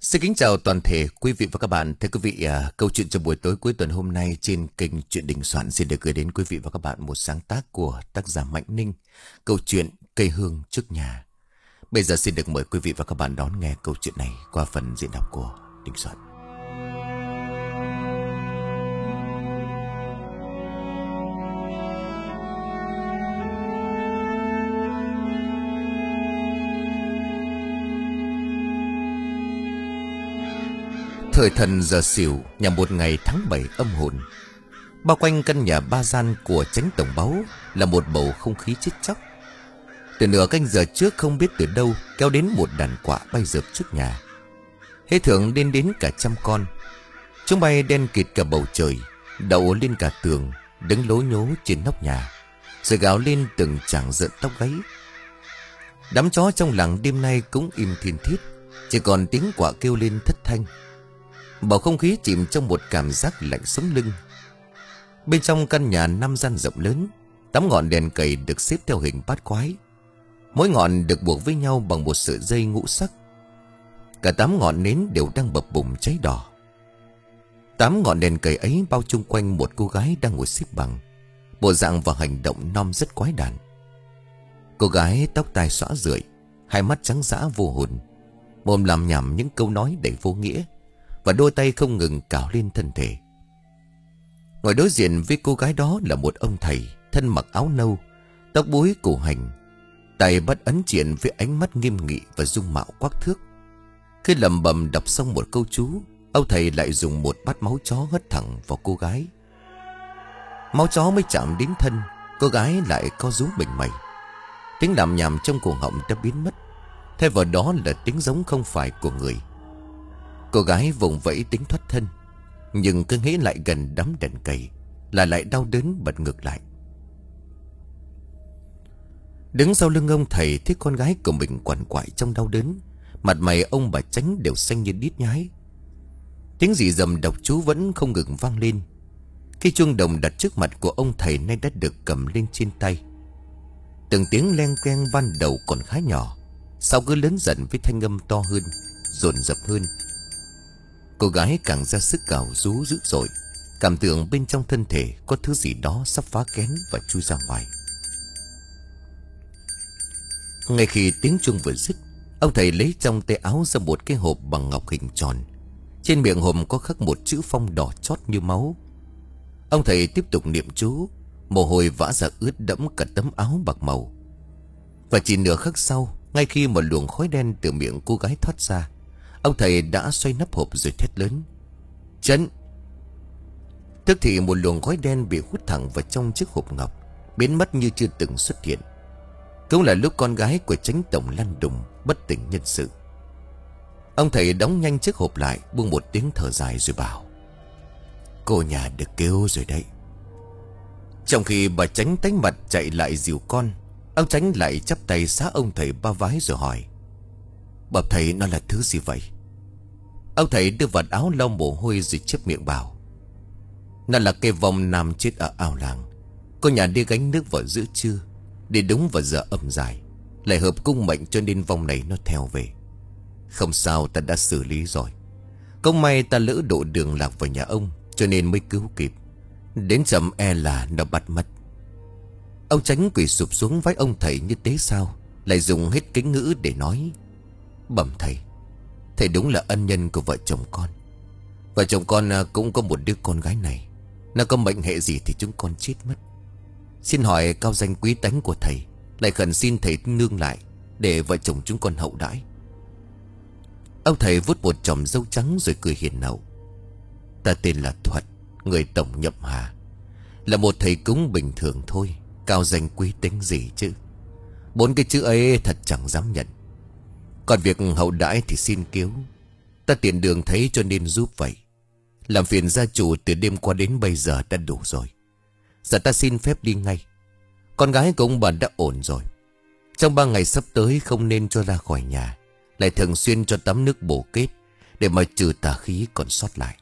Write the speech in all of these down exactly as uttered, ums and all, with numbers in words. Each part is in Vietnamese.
Xin kính chào toàn thể quý vị và các bạn. Thưa quý vị, à, câu chuyện cho buổi tối cuối tuần hôm nay trên kênh Chuyện Đình Soạn xin được gửi đến quý vị và các bạn một sáng tác của tác giả Mạnh Ninh, câu chuyện Cây Hương Trước Nhà. Bây giờ xin được mời quý vị và các bạn đón nghe câu chuyện này qua phần diễn đọc của Đình Soạn. Thời thần giờ xỉu, nhà một ngày tháng bảy âm hồn. Bao quanh căn nhà ba gian của Chánh Tổng Báu là một bầu không khí chết chóc. Từ nửa canh giờ trước không biết từ đâu kéo đến một đàn quạ bay rợp trước nhà. Hễ thưởng lên đến cả trăm con. Chúng bay đen kịt cả bầu trời, đậu lên cả tường, đứng lố nhố trên nóc nhà, rồi gào lên từng tràng rợn tóc gáy. Đám chó trong làng đêm nay cũng im thiên thiết, chỉ còn tiếng quạ kêu lên thất thanh. Bầu không khí chìm trong một cảm giác lạnh sống lưng. Bên trong căn nhà năm gian rộng lớn, tám ngọn đèn cầy được xếp theo hình bát quái. Mỗi ngọn được buộc với nhau bằng một sợi dây ngũ sắc. Cả tám ngọn nến đều đang bập bùng cháy đỏ. Tám ngọn đèn cầy ấy bao chung quanh một cô gái đang ngồi xếp bằng, bộ dạng và hành động non rất quái đản. Cô gái tóc tai xõa rượi, hai mắt trắng dã vô hồn, mồm làm nhảm những câu nói đầy vô nghĩa, và đôi tay không ngừng cào lên thân thể. Ngồi đối diện với cô gái đó là một ông thầy, thân mặc áo nâu, tóc búi củ hành, tay bắt ấn triện với ánh mắt nghiêm nghị và dung mạo quắc thước. Khi lẩm bẩm đọc xong một câu chú, ông thầy lại dùng một bát máu chó hất thẳng vào cô gái. Máu chó mới chạm đến thân, cô gái lại co rúm bình mẩy. Tiếng đàm nhàm trong cổ họng đã biến mất, thay vào đó là tiếng giống không phải của người. Cô gái vùng vẫy tính thoát thân, nhưng cứ nghĩ lại gần đám đèn cầy là lại đau đớn bật ngược lại. Đứng sau lưng ông thầy thấy con gái của mình quằn quại trong đau đớn, mặt mày ông bà Chánh đều xanh như đít nhái. Tiếng rì rầm đọc chú vẫn không ngừng vang lên. Khi chuông đồng đặt trước mặt của ông thầy nay đã được cầm lên trên tay. Từng tiếng len keng ban đầu còn khá nhỏ, sau cứ lớn dần với thanh âm to hơn, dồn dập hơn. Cô gái càng ra sức cào rú dữ dội, cảm tưởng bên trong thân thể có thứ gì đó sắp phá kén và chui ra ngoài. Ngay khi tiếng chuông vừa dứt, ông thầy lấy trong tay áo ra một cái hộp bằng ngọc hình tròn. Trên miệng hộp có khắc một chữ phong đỏ chót như máu. Ông thầy tiếp tục niệm chú, mồ hôi vã ra ướt đẫm cả tấm áo bạc màu. Và chỉ nửa khắc sau, ngay khi một luồng khói đen từ miệng cô gái thoát ra, ông thầy đã xoay nắp hộp rồi thét lớn: "Chấn!" Tức thì một luồng khói đen bị hút thẳng vào trong chiếc hộp ngọc, biến mất như chưa từng xuất hiện. Cũng là lúc con gái của Chánh Tổng lăn đùng bất tỉnh nhân sự. Ông thầy đóng nhanh chiếc hộp lại, buông một tiếng thở dài rồi bảo: "Cô nhà được kêu rồi đấy." Trong khi bà Chánh tánh mặt chạy lại dìu con, ông Chánh lại chắp tay xá ông thầy ba vái rồi hỏi: "Bẩm thầy, nó là thứ gì vậy?" Ông thầy đưa vạt áo lau mồ hôi rồi chép miệng bảo: "Nó là cây vong nam chết ở ao làng. Cô nhà đi gánh nước vào giữa trưa, đi đúng vào giờ âm dài, lại hợp cung mệnh cho nên vong này nó theo về. Không sao, ta đã xử lý rồi. Không may ta lỡ độ đường lạc vào nhà ông, cho nên mới cứu kịp. Đến chậm e là nó bắt mất." Ông Chánh quỳ sụp xuống vái ông thầy như tế sao, lại dùng hết kính ngữ để nói: "Bẩm thầy, thầy đúng là ân nhân của vợ chồng con. Vợ chồng con cũng có một đứa con gái này. Nó có mệnh hệ gì thì chúng con chết mất. Xin hỏi cao danh quý tánh của thầy, lại khẩn xin thầy nương lại, để vợ chồng chúng con hậu đãi." Ông thầy vuốt một chòm râu trắng rồi cười hiền hậu: "Ta tên là Thuật, người tổng Nhậm Hà, là một thầy cúng bình thường thôi. Cao danh quý tính gì chứ? Bốn cái chữ ấy thật chẳng dám nhận. Còn việc hậu đãi thì xin cứu. Ta tiện đường thấy cho nên giúp vậy. Làm phiền gia chủ từ đêm qua đến bây giờ đã đủ rồi. Giờ ta xin phép đi ngay. Con gái của ông bà đã ổn rồi. Trong ba ngày sắp tới không nên cho ra khỏi nhà, lại thường xuyên cho tắm nước bổ kết, để mà trừ tà khí còn sót lại."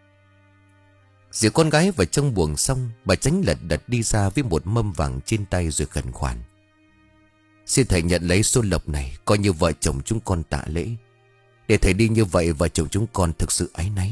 Dìu con gái vào trong buồng xong, bà Chánh lật đật đi ra với một mâm vàng trên tay rồi khẩn khoản: "Xin thầy nhận lấy số lộc này, coi như vợ chồng chúng con tạ lễ. Để thầy đi như vậy vợ chồng chúng con thực sự áy náy.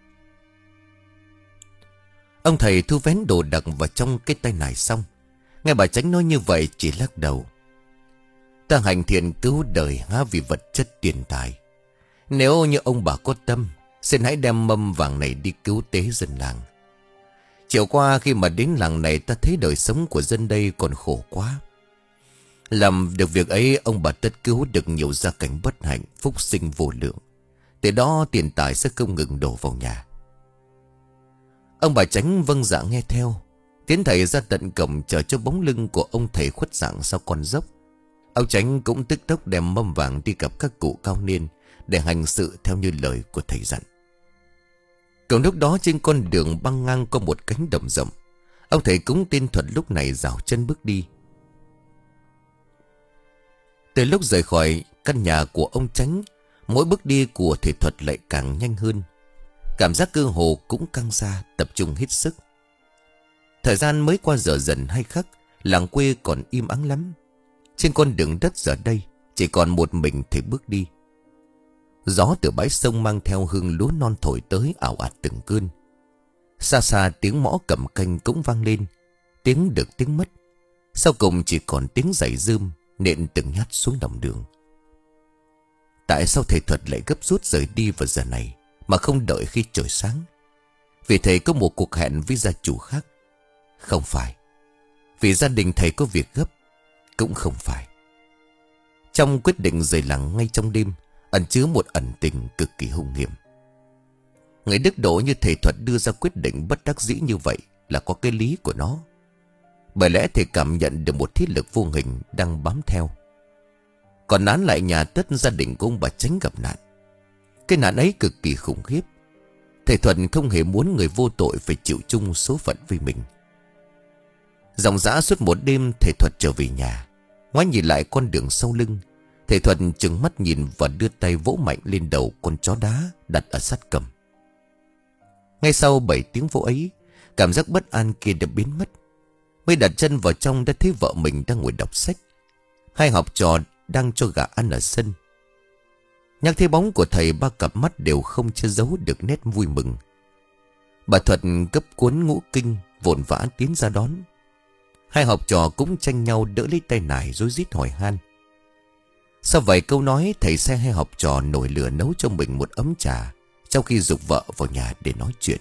Ông thầy thu vén đồ đạc vào trong cái tay nải xong, nghe bà Chánh nói như vậy chỉ lắc đầu. Ta hành thiện cứu đời há vì vật chất tiền tài. Nếu như ông bà có tâm, xin hãy đem mâm vàng này đi cứu tế dân làng. Chiều qua khi mà đến làng này, ta thấy đời sống của dân đây còn khổ quá. Làm được việc ấy, ông bà tất cứu được nhiều gia cảnh bất hạnh, phúc sinh vô lượng. Từ đó tiền tài sẽ không ngừng đổ vào nhà. Ông bà Chánh vâng dạ nghe theo. Tiến thầy ra tận cổng chờ cho bóng lưng của ông thầy khuất dạng sau con dốc. Ông Chánh cũng tức tốc đem mâm vàng đi gặp các cụ cao niên để hành sự theo như lời của thầy dặn. Cùng lúc đó trên con đường băng ngang có một cánh đồng rộng. Ông thầy cúng tên Thuật lúc này rảo chân bước đi. Từ lúc rời khỏi căn nhà của ông Chánh, mỗi bước đi của thầy Thuật lại càng nhanh hơn. Cảm giác cơ hồ cũng căng ra, tập trung hết sức. Thời gian mới qua giờ dần hai khắc, làng quê còn im ắng lắm. Trên con đường đất giờ đây chỉ còn một mình thầy bước đi. Gió từ bãi sông mang theo hương lúa non thổi tới ảo ạt từng cơn. Xa xa tiếng mõ cầm canh cũng vang lên, tiếng được tiếng mất. Sau cùng chỉ còn tiếng giày rơm nện từng nhát xuống lòng đường. Tại sao thầy Thuật lại gấp rút rời đi vào giờ này mà không đợi khi trời sáng? Vì thầy có một cuộc hẹn với gia chủ khác? Không phải. Vì gia đình thầy có việc gấp? Cũng không phải. Trong quyết định rời làng ngay trong đêm ẩn chứa một ẩn tình cực kỳ hung hiểm. Người đức độ như thầy Thuật đưa ra quyết định bất đắc dĩ như vậy là có cái lý của nó. Bởi lẽ thầy cảm nhận được một thiết lực vô hình đang bám theo. Còn nán lại nhà tất gia đình của ông bà Chánh gặp nạn. Cái nạn ấy cực kỳ khủng khiếp. Thầy Thuật không hề muốn người vô tội phải chịu chung số phận với mình. Dòng dã suốt một đêm thầy Thuật trở về nhà. Ngoái nhìn lại con đường sau lưng, thầy Thuật trừng mắt nhìn và đưa tay vỗ mạnh lên đầu con chó đá đặt ở sát cầm. Ngay sau bảy tiếng vỗ ấy, cảm giác bất an kia đã biến mất. Mới đặt chân vào trong đã thấy vợ mình đang ngồi đọc sách. Hai học trò đang cho gà ăn ở sân. Nhắc thấy bóng của thầy, ba cặp mắt đều không che giấu được nét vui mừng. Bà Thuật gấp cuốn ngũ kinh vội vã tiến ra đón. Hai học trò cũng tranh nhau đỡ lấy tay nải rối rít hỏi han. Sau vài câu nói, thầy sai hai học trò nổi lửa nấu cho mình một ấm trà, trong khi giục vợ vào nhà để nói chuyện.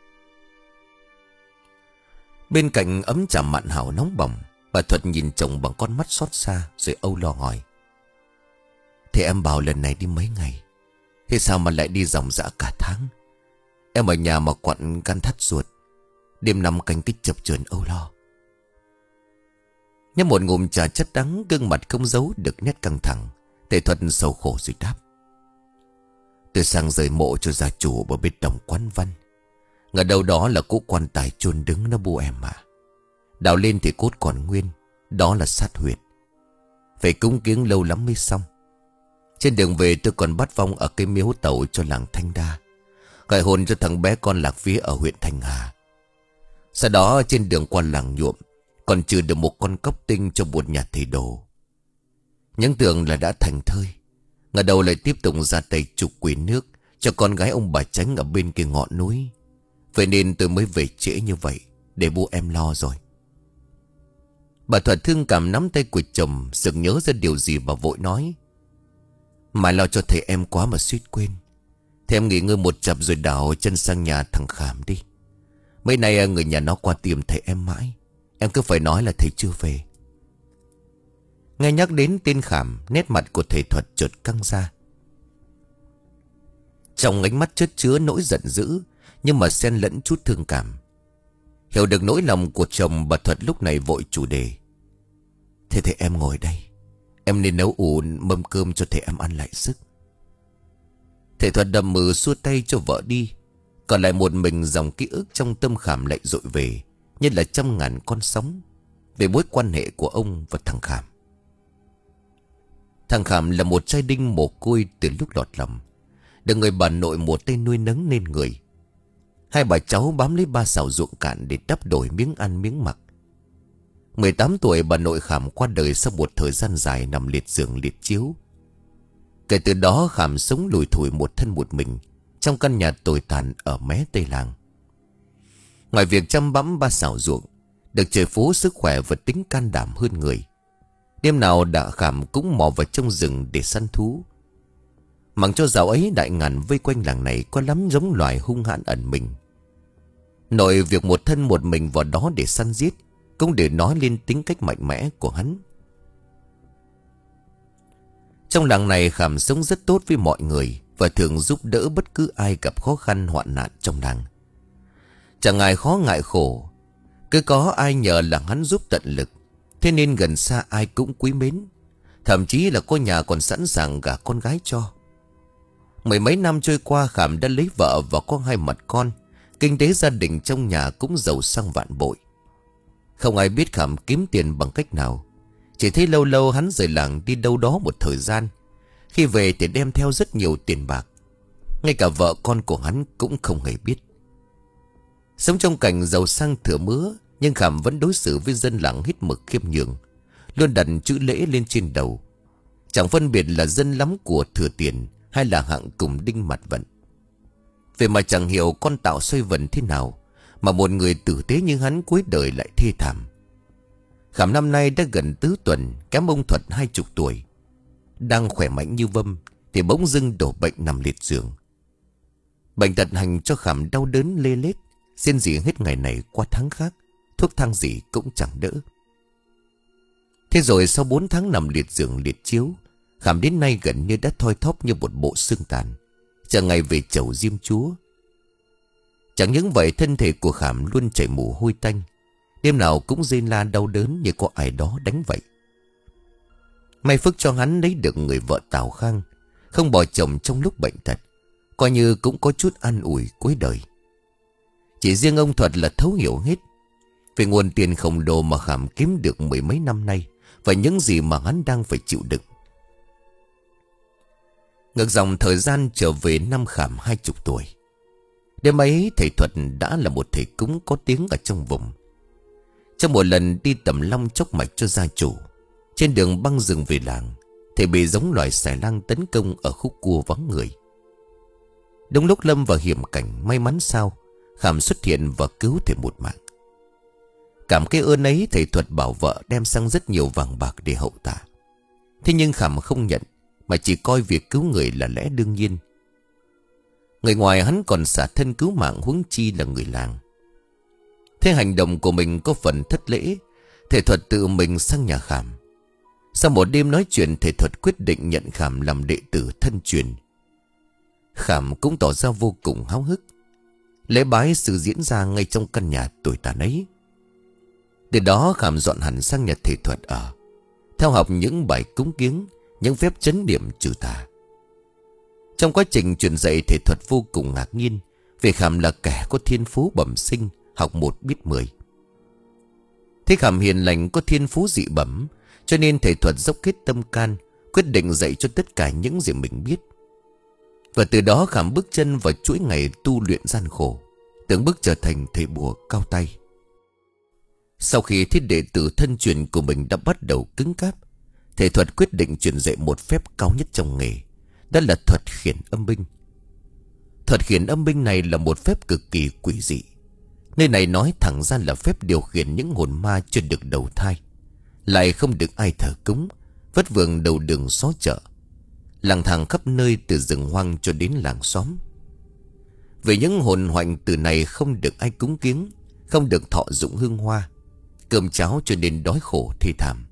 Bên cạnh ấm trà mặn hảo nóng bỏng, bà Thuật nhìn chồng bằng con mắt xót xa rồi âu lo hỏi. Thế em bảo lần này đi mấy ngày, thế sao mà lại đi dòng dã cả tháng? Em ở nhà mà quặn gan thắt ruột, đêm năm canh kích chập chờn âu lo. Nhấp một ngụm trà chất đắng, gương mặt không giấu được nét căng thẳng. Thầy Thuật sầu khổ rồi đáp. Tôi sang rời mộ cho gia chủ ở bên đồng Quán Văn. Ngờ đâu đó là cỗ quan tài chôn đứng nó bu em mà. Đào lên thì cốt còn nguyên, đó là sát huyệt. Phải cúng kiếng lâu lắm mới xong. Trên đường về tôi còn bắt vong ở cái miếu tẩu cho làng Thanh Đa, gọi hồn cho thằng bé con lạc vía ở huyện Thanh Hà. Sau đó trên đường qua làng Nhuộm còn trừ được một con cóc tinh cho một nhà thầy đồ. Những tưởng là đã thành thơi, ngờ đầu lại tiếp tục ra tay trục quỷ nước cho con gái ông bà Chánh ở bên kia ngọn núi. Vậy nên tôi mới về trễ như vậy, để bố em lo rồi. Bà Thuật thương cảm nắm tay của chồng, sực nhớ ra điều gì và vội nói. Mà lo cho thầy em quá mà suýt quên. Thế em nghỉ ngơi một chập rồi đảo chân sang nhà thằng Khảm đi. Mấy nay người nhà nó qua tìm thầy em mãi, em cứ phải nói là thầy chưa về. Nghe nhắc đến tên Khảm, nét mặt của thầy Thuật chợt căng ra. Trong ánh mắt chất chứa nỗi giận dữ, nhưng mà xen lẫn chút thương cảm. Hiểu được nỗi lòng của chồng, bà Thuật lúc này vội chủ đề. Thế thầy em ngồi đây, em nên nấu ủ mâm cơm cho thầy em ăn lại sức. Thầy Thuật đầm mừ xua tay cho vợ đi. Còn lại một mình dòng ký ức trong tâm Khảm lại dội về, như là trăm ngàn con sóng, về mối quan hệ của ông và thằng Khảm. Thằng Khảm là một trai đinh mồ côi từ lúc lọt lòng, được người bà nội một tay nuôi nấng nên người. Hai bà cháu bám lấy ba xào ruộng cạn để đắp đổi miếng ăn miếng mặc. mười tám tuổi bà nội Khảm qua đời sau một thời gian dài nằm liệt giường liệt chiếu. Kể từ đó Khảm sống lủi thủi một thân một mình trong căn nhà tồi tàn ở mé Tây làng. Ngoài việc chăm bẵm ba xảo ruộng, được trời phú sức khỏe và tính can đảm hơn người, đêm nào Đạ Khảm cũng mò vào trong rừng để săn thú. Mặc cho dạo ấy đại ngàn vây quanh làng này có lắm giống loài hung hãn ẩn mình. Nội việc một thân một mình vào đó để săn giết cũng để nói lên tính cách mạnh mẽ của hắn. Trong làng này Khảm sống rất tốt với mọi người và thường giúp đỡ bất cứ ai gặp khó khăn hoạn nạn trong làng. Chẳng ngại khó ngại khổ, cứ có ai nhờ là hắn giúp tận lực, thế nên gần xa ai cũng quý mến. Thậm chí là có nhà còn sẵn sàng gả con gái cho. Mười mấy năm trôi qua, Khảm đã lấy vợ và có hai mặt con. Kinh tế gia đình trong nhà cũng giàu sang vạn bội. Không ai biết Khảm kiếm tiền bằng cách nào. Chỉ thấy lâu lâu hắn rời làng đi đâu đó một thời gian. Khi về thì đem theo rất nhiều tiền bạc. Ngay cả vợ con của hắn cũng không hề biết. Sống trong cảnh giàu sang thừa mứa, nhưng Khảm vẫn đối xử với dân làng hết mực khiêm nhường, luôn đặt chữ lễ lên trên đầu. Chẳng phân biệt là dân lắm của thừa tiền hay là hạng cùng đinh mặt vận. Vậy mà chẳng hiểu con tạo xoay vần thế nào mà một người tử tế như hắn cuối đời lại thê thảm. Khảm năm nay đã gần tứ tuần, kém ông Thuật hai chục tuổi. Đang khỏe mạnh như vâm thì bỗng dưng đổ bệnh nằm liệt giường. Bệnh tật hành cho Khảm đau đớn lê lết, xin gì hết ngày này qua tháng khác, thuốc thang gì cũng chẳng đỡ. Thế rồi sau bốn tháng nằm liệt giường liệt chiếu, Khảm đến nay gần như đã thoi thóp như một bộ xương tàn, chờ ngày về chầu Diêm Chúa. Chẳng những vậy, thân thể của Khảm luôn chảy mồ hôi tanh, đêm nào cũng rên la đau đớn như có ai đó đánh vậy. May phước cho hắn lấy được người vợ Tào Khang, không bỏ chồng trong lúc bệnh tật, coi như cũng có chút an ủi cuối đời. Chỉ riêng ông Thuật là thấu hiểu hết về nguồn tiền khổng lồ mà Khảm kiếm được mười mấy năm nay và những gì mà hắn đang phải chịu đựng. Ngược dòng thời gian trở về năm Khảm hai chục tuổi. Đêm ấy thầy Thuật đã là một thầy cúng có tiếng ở trong vùng. Trong một lần đi tầm long chốc mạch cho gia chủ, trên đường băng rừng về làng, thầy bị giống loài xài lang tấn công ở khúc cua vắng người. Đúng lúc lâm vào hiểm cảnh, may mắn sao Khảm xuất hiện và cứu thầy một mạng. Cảm cái ơn ấy, thầy Thuật bảo vợ đem sang rất nhiều vàng bạc để hậu tạ. Thế nhưng Khảm không nhận, mà chỉ coi việc cứu người là lẽ đương nhiên. Người ngoài hắn còn xả thân cứu mạng, huống chi là người làng. Thế hành động của mình có phần thất lễ, thầy Thuật tự mình sang nhà Khảm. Sau một đêm nói chuyện, thầy Thuật quyết định nhận Khảm làm đệ tử thân truyền. Khảm cũng tỏ ra vô cùng háo hức. Lễ bái sự diễn ra ngay trong căn nhà tồi tàn ấy. Từ đó Khảm dọn hẳn sang nhà thầy Thuật ở, theo học những bài cúng kiếng, những phép trấn niệm trừ tà. Trong quá trình truyền dạy, thầy Thuật vô cùng ngạc nhiên vì Khảm là kẻ có thiên phú bẩm sinh, học một biết mười. Thế Khảm hiền lành có thiên phú dị bẩm, cho nên thầy Thuật dốc hết tâm can, quyết định dạy cho tất cả những gì mình biết. Và từ đó Khảm bước chân vào chuỗi ngày tu luyện gian khổ, từng bước trở thành thầy bùa cao tay. Sau khi thiết đệ tử thân truyền của mình đã bắt đầu cứng cáp, thầy Thuật quyết định truyền dạy một phép cao nhất trong nghề, đó là thuật khiển âm binh. Thuật khiển âm binh này là một phép cực kỳ quỷ dị. Nơi này nói thẳng ra là phép điều khiển những hồn ma chưa được đầu thai, lại không được ai thờ cúng, vất vưởng đầu đường xó chợ, lang thang khắp nơi từ rừng hoang cho đến làng xóm. Vì những hồn hoạnh từ này không được ai cúng kiếng, không được thọ dụng hương hoa, cơm cháo, cho nên đói khổ thê thảm.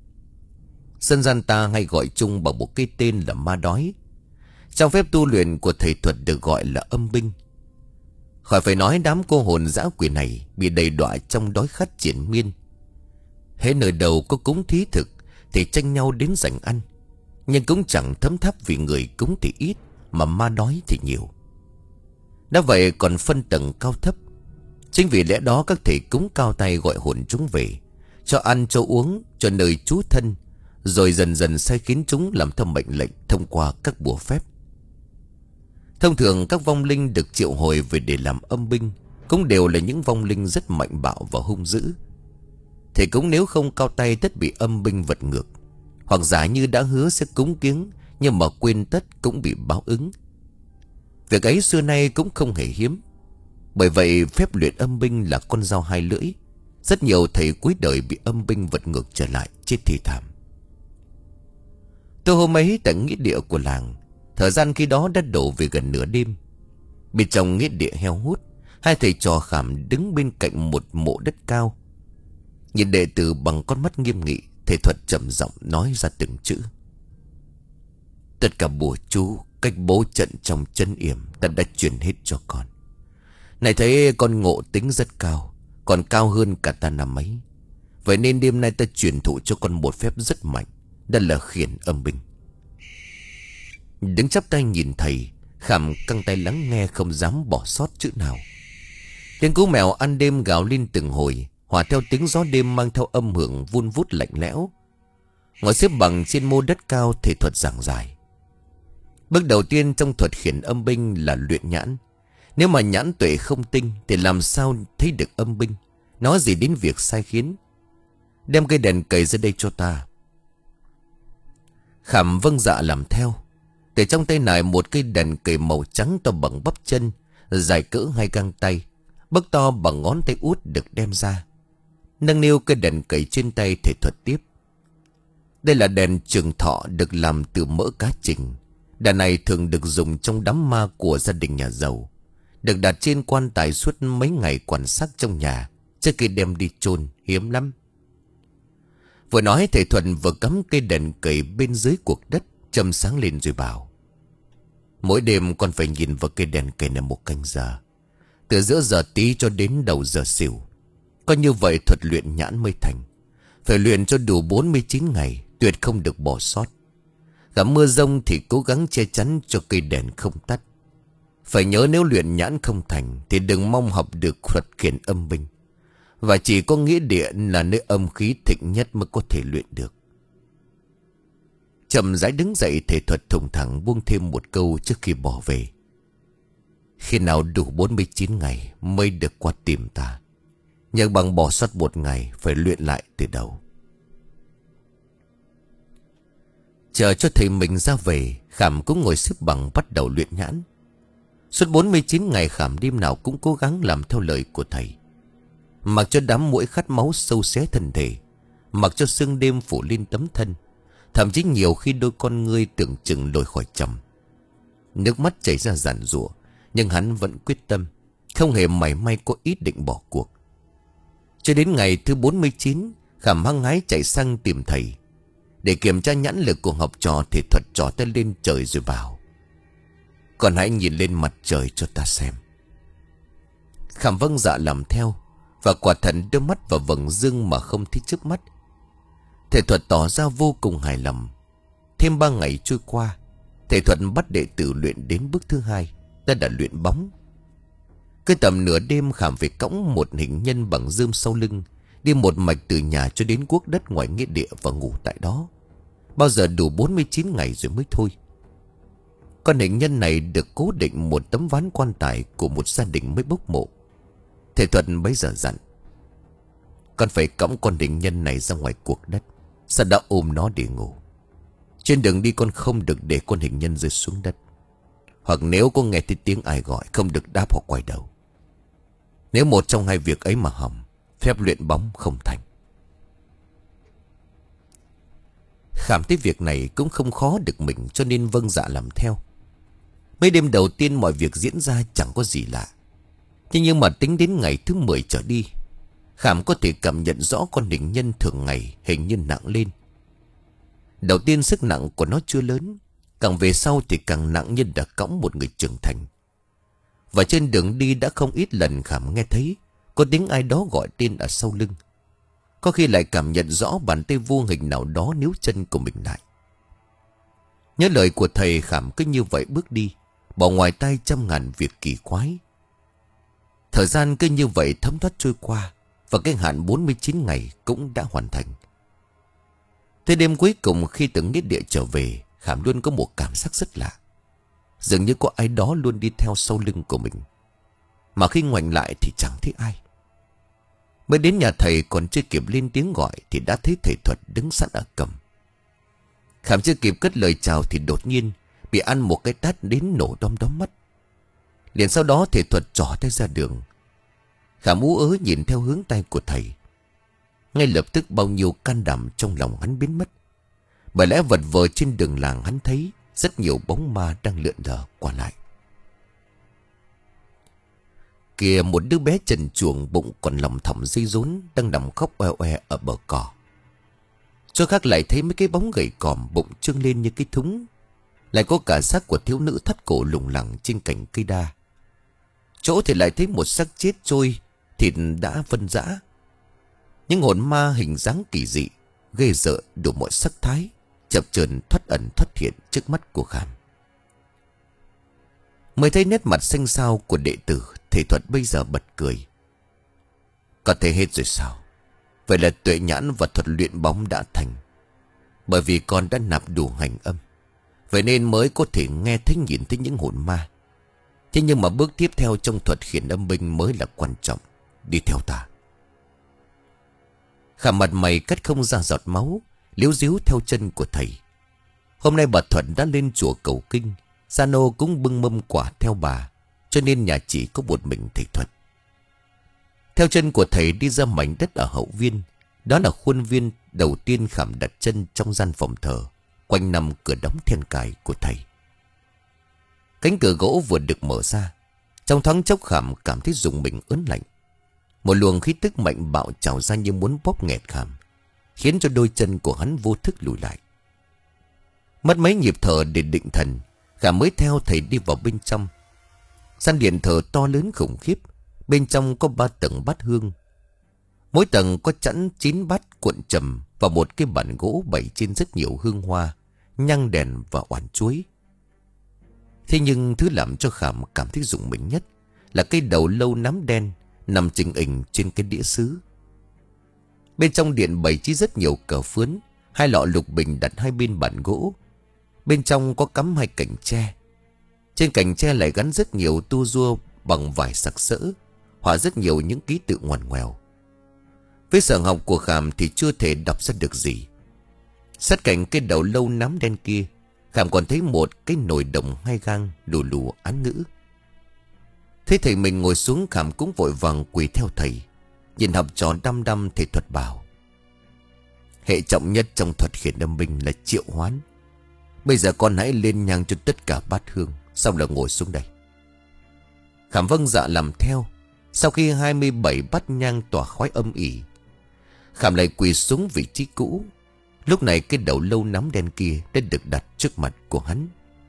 Dân gian ta hay gọi chung bằng một cái tên là ma đói. Trong phép tu luyện của thầy Thuật được gọi là âm binh. Khỏi phải nói, đám cô hồn dã quỷ này bị đầy đọa trong đói khát triển miên. Hễ nơi đầu có cúng thí thực thì tranh nhau đến giành ăn, nhưng cũng chẳng thấm tháp vì người cúng thì ít mà ma đói thì nhiều. Đã vậy còn phân tầng cao thấp. Chính vì lẽ đó các thầy cúng cao tay gọi hồn chúng về, cho ăn cho uống, cho nơi trú thân, rồi dần dần sai khiến chúng làm theo mệnh lệnh thông qua các bùa phép. Thông thường các vong linh được triệu hồi về để làm âm binh cũng đều là những vong linh rất mạnh bạo và hung dữ. Thầy cúng nếu không cao tay tất bị âm binh vật ngược, hoặc giả như đã hứa sẽ cúng kiếng Nhưng mà quên tất cũng bị báo ứng. Việc ấy xưa nay cũng không hề hiếm. Bởi vậy phép luyện âm binh là con dao hai lưỡi. Rất nhiều thầy cuối đời bị âm binh vật ngược trở lại, chết thì thảm. Tôi hôm ấy tại nghĩa địa của làng. Thời gian khi đó đã đổ về gần nửa đêm. Bên trong nghĩa địa heo hút, hai thầy trò Khảm đứng bên cạnh một mộ đất cao. Nhìn đệ tử bằng con mắt nghiêm nghị, thầy Thuật trầm giọng nói ra từng chữ. Tất cả bùa chú, cách bố trận trong chân yểm ta đã truyền hết cho con. Này thấy con ngộ tính rất cao, còn cao hơn cả ta năm ấy. Vậy nên đêm nay ta truyền thụ cho con một phép rất mạnh, đó là khiển âm binh. Đứng chắp tay nhìn thầy, Khảm căng tay lắng nghe không dám bỏ sót chữ nào. Tiếng cú mèo ăn đêm gào lên từng hồi, hòa theo tiếng gió đêm mang theo âm hưởng vun vút lạnh lẽo. Ngồi xếp bằng trên mô đất cao, thầy Thuật giảng giải. Bước đầu tiên trong thuật khiển âm binh là luyện nhãn. Nếu mà nhãn tuệ không tinh thì làm sao thấy được âm binh, nói gì đến việc sai khiến. Đem cây đèn cầy ra đây cho ta. Khảm vâng dạ làm theo. Để trong tay nải một cây đèn cầy màu trắng to bằng bắp chân, dài cỡ hai găng tay, bấc to bằng ngón tay út được đem ra. Nâng niu cây đèn cầy trên tay, thầy Thuật tiếp. Đây là đèn trường thọ được làm từ mỡ cá trình. Đèn này thường được dùng trong đám ma của gia đình nhà giàu, được đặt trên quan tài suốt mấy ngày quan sát trong nhà trước khi đem đi chôn, hiếm lắm. Vừa nói thầy Thuần vừa cắm cây đèn cầy bên dưới cuộc đất, châm sáng lên rồi bảo. Mỗi đêm con phải nhìn vào cây đèn cầy này một canh giờ, từ giữa giờ tí cho đến đầu giờ xỉu. Có như vậy thuật luyện nhãn mới thành. Phải luyện cho đủ bốn mươi chín ngày, tuyệt không được bỏ sót. Gặp mưa rông thì cố gắng che chắn cho cây đèn không tắt. Phải nhớ nếu luyện nhãn không thành thì đừng mong học được thuật khiển âm binh. Và chỉ có nghĩa địa là nơi âm khí thịnh nhất mới có thể luyện được. Chậm rãi đứng dậy, thầy Thuật thùng thẳng buông thêm một câu trước khi bỏ về. Khi nào đủ bốn mươi chín ngày mới được qua tìm ta. Nhưng bằng bỏ sót một ngày, phải luyện lại từ đầu. Chờ cho thầy mình ra về, Khảm cũng ngồi xếp bằng bắt đầu luyện nhãn. Suốt bốn mươi chín ngày, Khảm đêm nào cũng cố gắng làm theo lời của thầy. Mặc cho đám muỗi khát máu sâu xé thân thể, mặc cho sương đêm phủ lên tấm thân, thậm chí nhiều khi đôi con ngươi tưởng chừng lồi khỏi tròng. Nước mắt chảy ra giàn giụa, nhưng hắn vẫn quyết tâm, không hề mảy may có ý định bỏ cuộc. Cho đến ngày thứ bốn mươi chín, Khảm hăng hái chạy sang tìm thầy. Để kiểm tra nhãn lực của học trò, thì Thuật trỏ tay lên trời rồi bảo. Còn hãy nhìn lên mặt trời cho ta xem. Khảm vâng dạ làm theo, và quả thật đưa mắt vào vầng dương mà không thấy chớp mắt. Thầy Thuật tỏ ra vô cùng hài lòng. Thêm ba ngày trôi qua, thầy Thuật bắt đệ tử luyện đến bước thứ hai, đã đã luyện bóng. Cứ tầm nửa đêm, Khảm phải cõng một hình nhân bằng rơm sau lưng, đi một mạch từ nhà cho đến cuốc đất ngoài nghĩa địa và ngủ tại đó. Bao giờ đủ bốn mươi chín ngày rồi mới thôi. Con hình nhân này được cố định một tấm ván quan tài của một gia đình mới bốc mộ. Thầy Thuật bấy giờ dặn. Con phải cõng con hình nhân này ra ngoài cuộc đất, sau đó ôm nó để ngủ. Trên đường đi con không được để con hình nhân rơi xuống đất. Hoặc nếu có nghe thấy tiếng ai gọi, không được đáp hoặc quay đầu. Nếu một trong hai việc ấy mà hỏng, phép luyện bóng không thành. Khảm thấy việc này cũng không khó được mình, cho nên vâng dạ làm theo. Mấy đêm đầu tiên mọi việc diễn ra chẳng có gì lạ. Thế nhưng mà tính đến ngày thứ mười trở đi, Khảm có thể cảm nhận rõ con hình nhân thường ngày hình như nặng lên. Đầu tiên sức nặng của nó chưa lớn, càng về sau thì càng nặng như đã cõng một người trưởng thành. Và trên đường đi đã không ít lần Khảm nghe thấy có tiếng ai đó gọi tên ở sau lưng. Có khi lại cảm nhận rõ bàn tay vô hình nào đó níu chân của mình lại. Nhớ lời của thầy, Khảm cứ như vậy bước đi, bỏ ngoài tai trăm ngàn việc kỳ quái. Thời gian cứ như vậy thấm thoát trôi qua, và cái hạn bốn mươi chín ngày cũng đã hoàn thành. Tới đêm cuối cùng, khi từ nghĩa địa trở về, Khảm luôn có một cảm giác rất lạ. Dường như có ai đó luôn đi theo sau lưng của mình, mà khi ngoảnh lại thì chẳng thấy ai. Mới đến nhà thầy còn chưa kịp lên tiếng gọi thì đã thấy thầy Thuật đứng sẵn ở cổng. Khảm chưa kịp cất lời chào thì đột nhiên bị ăn một cái tát đến nổ đom đóm mắt. Liền sau đó thể thuật trỏ tay ra đường. Khảm ú ớ nhìn theo hướng tay của thầy. Ngay lập tức bao nhiêu can đảm trong lòng hắn biến mất. Bởi lẽ vật vờ trên đường làng hắn thấy rất nhiều bóng ma đang lượn lờ qua lại. Kìa, một đứa bé trần truồng, bụng còn lòng thòng dây rốn, đang nằm khóc oe oe ở bờ cỏ. Chỗ khác lại thấy mấy cái bóng gầy còm, bụng trương lên như cái thúng. Lại có cả xác của thiếu nữ thắt cổ lủng lẳng trên cành cây đa. Chỗ thì lại thấy một xác chết trôi, thịt đã phân rã. Những hồn ma hình dáng kỳ dị, ghê sợ đủ mọi sắc thái, chập chờn thoát ẩn thoát hiện trước mắt của Khảm. Mới thấy nét mặt xanh xao của đệ tử, thầy thuật bây giờ bật cười. Có thể hết rồi sao? Vậy là tuệ nhãn và thuật luyện bóng đã thành. Bởi vì con đã nạp đủ hành âm, vậy nên mới có thể nghe thấy nhìn thấy những hồn ma. Thế nhưng mà bước tiếp theo trong thuật khiển âm binh mới là quan trọng. Đi theo ta. Khảm mặt mày cắt không ra giọt máu, liếu díu theo chân của thầy. Hôm nay bà Thuận đã lên chùa cầu kinh, Sa Nô cũng bưng mâm quả theo bà, cho nên nhà chỉ có một mình thầy Thuật. Theo chân của thầy đi ra mảnh đất ở hậu viên. Đó là khuôn viên đầu tiên Khảm đặt chân trong gian phòng thờ, quanh năm cửa đóng then cài của thầy. Cánh cửa gỗ vừa được mở ra, trong thoáng chốc Khảm cảm thấy rùng mình ớn lạnh. Một luồng khí tức mạnh bạo trào ra như muốn bóp nghẹt Khảm, khiến cho đôi chân của hắn vô thức lùi lại. Mất mấy nhịp thở để định thần, Khảm mới theo thầy đi vào bên trong. Gian điện thờ to lớn khủng khiếp, bên trong có ba tầng bát hương. Mỗi tầng có chẵn chín bát cuộn trầm và một cái bàn gỗ bày trên rất nhiều hương hoa, nhang đèn và oản chuối. Thế nhưng thứ làm cho Khảm cảm thấy rùng mình nhất là cái đầu lâu nám đen nằm chình ình trên cái đĩa sứ. Bên trong điện bày trí rất nhiều cờ phướn, hai lọ lục bình đặt hai bên bàn gỗ. Bên trong có cắm hai cành tre. Trên cành tre lại gắn rất nhiều tu rua bằng vải sặc sỡ, họa rất nhiều những ký tự ngoằn ngoèo. Với sở học của Khảm thì chưa thể đọc ra được gì. Sát cạnh cái đầu lâu nám đen kia, Khảm còn thấy một cái nồi đồng hai gang lù lù án ngữ. Thấy thầy mình ngồi xuống, Khảm cũng vội vàng quỳ theo thầy, nhìn học trò đăm đăm. Thầy Thuật bảo: hệ trọng nhất trong thuật khiển âm binh là triệu hoán. Bây giờ con hãy lên nhang cho tất cả bát hương, xong là ngồi xuống đây. Khảm vâng dạ làm theo. Sau khi hai mươi bảy bát nhang tỏa khói âm ỉ, Khảm lại quỳ xuống vị trí cũ. Lúc này cái đầu lâu nắm đen kia đã được đặt trước mặt của hắn.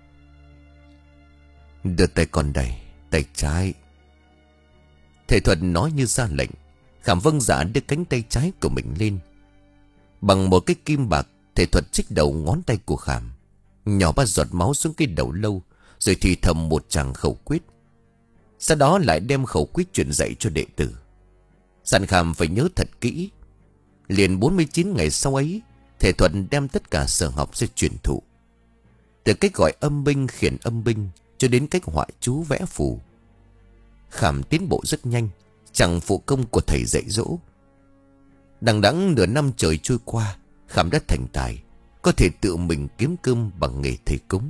Đưa tay còn đây, tay trái. Thầy Thuật nói như ra lệnh. Khảm vâng dạ đưa cánh tay trái của mình lên. Bằng một cái kim bạc, thầy Thuật trích đầu ngón tay của Khảm, nhỏ ba giọt máu xuống cái đầu lâu, rồi thì thầm một tràng khẩu quyết. Sau đó lại đem khẩu quyết truyền dạy cho đệ tử. Dặn Khảm phải nhớ thật kỹ. Liền bốn mươi chín ngày sau ấy, thầy Thuật đem tất cả sở học ra truyền thụ. Từ cách gọi âm binh khiển âm binh cho đến cách họa chú vẽ phù, Khảm tiến bộ rất nhanh, chẳng phụ công của thầy dạy dỗ. Đằng đẵng nửa năm trời trôi qua, Khảm đã thành tài, có thể tự mình kiếm cơm bằng nghề thầy cúng.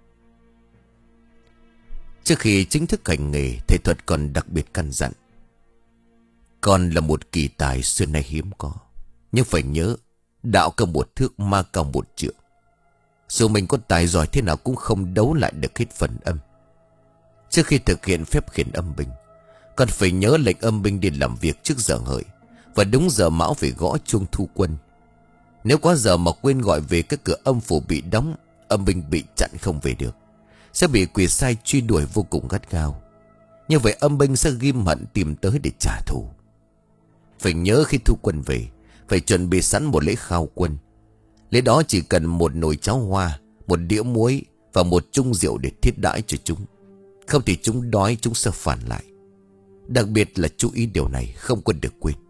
Trước khi chính thức hành nghề, thầy Thuật còn đặc biệt căn dặn: con là một kỳ tài xưa nay hiếm có, nhưng phải nhớ, đạo cao một thước, ma cao một trượng. Dù mình có tài giỏi thế nào cũng không đấu lại được hết phần âm. Trước khi thực hiện phép khiển âm binh, con phải nhớ lệnh âm binh đi làm việc trước giờ hợi, và đúng giờ mão phải gõ chuông thu quân. Nếu quá giờ mà quên gọi về, các cửa âm phủ bị đóng, âm binh bị chặn không về được, sẽ bị quỷ sai truy đuổi vô cùng gắt gao. Như vậy âm binh sẽ ghim hận tìm tới để trả thù. Phải nhớ khi thu quân về, phải chuẩn bị sẵn một lễ khao quân. Lễ đó chỉ cần một nồi cháo hoa, một đĩa muối và một chung rượu để thiết đãi cho chúng. Không thì chúng đói, chúng sẽ phản lại. Đặc biệt là chú ý điều này, không có được quên.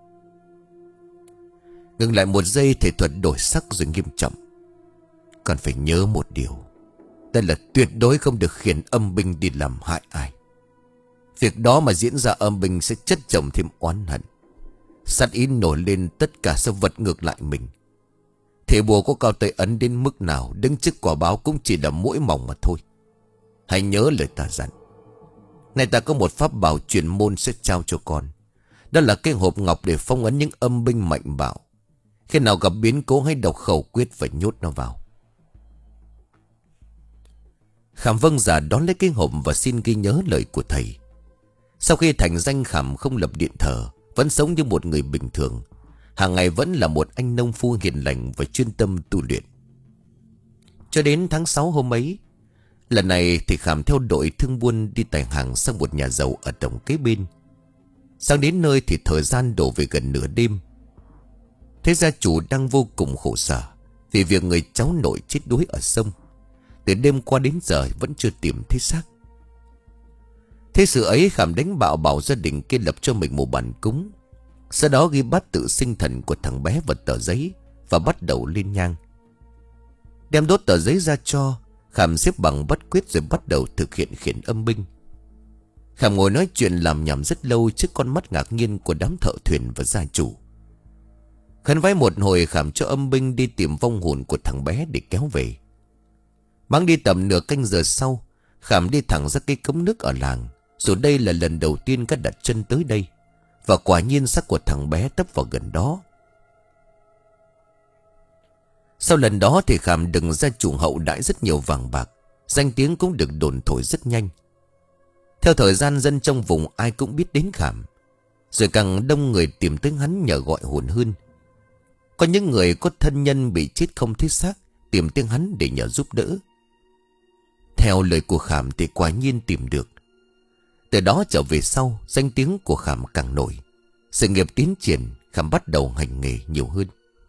Ngừng lại một giây, thầy Thuật đổi sắc rồi nghiêm trọng: còn phải nhớ một điều, đây là tuyệt đối không được khiển âm binh đi làm hại ai. Việc đó mà diễn ra, âm binh sẽ chất chồng thêm oán hận. Sát ý nổi lên, tất cả sẽ vật ngược lại mình. Thể bùa có cao tay ấn đến mức nào, đứng trước quả báo cũng chỉ là mũi mỏng mà thôi. Hãy nhớ lời ta dặn. Này, ta có một pháp bảo truyền môn sẽ trao cho con. Đó là cái hộp ngọc để phong ấn những âm binh mạnh bạo. Khi nào gặp biến cố hãy đọc khẩu quyết và nhốt nó vào. Khảm vâng dạ đón lấy cái hộp và xin ghi nhớ lời của thầy. Sau khi thành danh, Khảm không lập điện thờ, vẫn sống như một người bình thường. Hàng ngày vẫn là một anh nông phu hiền lành và chuyên tâm tu luyện. Cho đến tháng sáu hôm ấy, lần này thì Khảm theo đội thương buôn đi tải hàng sang một nhà giàu ở tổng kế bên. Sang đến nơi thì thời gian đổ về gần nửa đêm. Thế gia chủ đang vô cùng khổ sở vì việc người cháu nội chết đuối ở sông. Từ đêm qua đến giờ vẫn chưa tìm thấy xác. Thế sự ấy, Khảm đánh bạo bảo gia đình kia lập cho mình một bản cúng. Sau đó ghi bát tự sinh thần của thằng bé vào tờ giấy và bắt đầu lên nhang. Đem đốt tờ giấy ra cho, Khảm xếp bằng bắt quyết rồi bắt đầu thực hiện khiển âm binh. Khảm ngồi nói chuyện làm nhảm rất lâu trước con mắt ngạc nhiên của đám thợ thuyền và gia chủ. Khấn vái một hồi, Khảm cho âm binh đi tìm vong hồn của thằng bé để kéo về. Mang đi tầm nửa canh giờ sau, Khảm đi thẳng ra cái cống nước ở làng. Dù đây là lần đầu tiên các đặt chân tới đây, và quả nhiên xác của thằng bé tấp vào gần đó. Sau lần đó thì Khảm đừng gia chủ hậu đãi rất nhiều vàng bạc. Danh tiếng cũng được đồn thổi rất nhanh. Theo thời gian, dân trong vùng ai cũng biết đến Khảm. Rồi càng đông người tìm tới hắn nhờ gọi hồn hơn. Có những người có thân nhân bị chết không thấy xác, tìm tới hắn để nhờ giúp đỡ. Theo lời của Khảm thì quả nhiên tìm được. Từ đó trở về sau, danh tiếng của Khảm càng nổi. Sự nghiệp tiến triển, Khảm bắt đầu hành nghề nhiều hơn.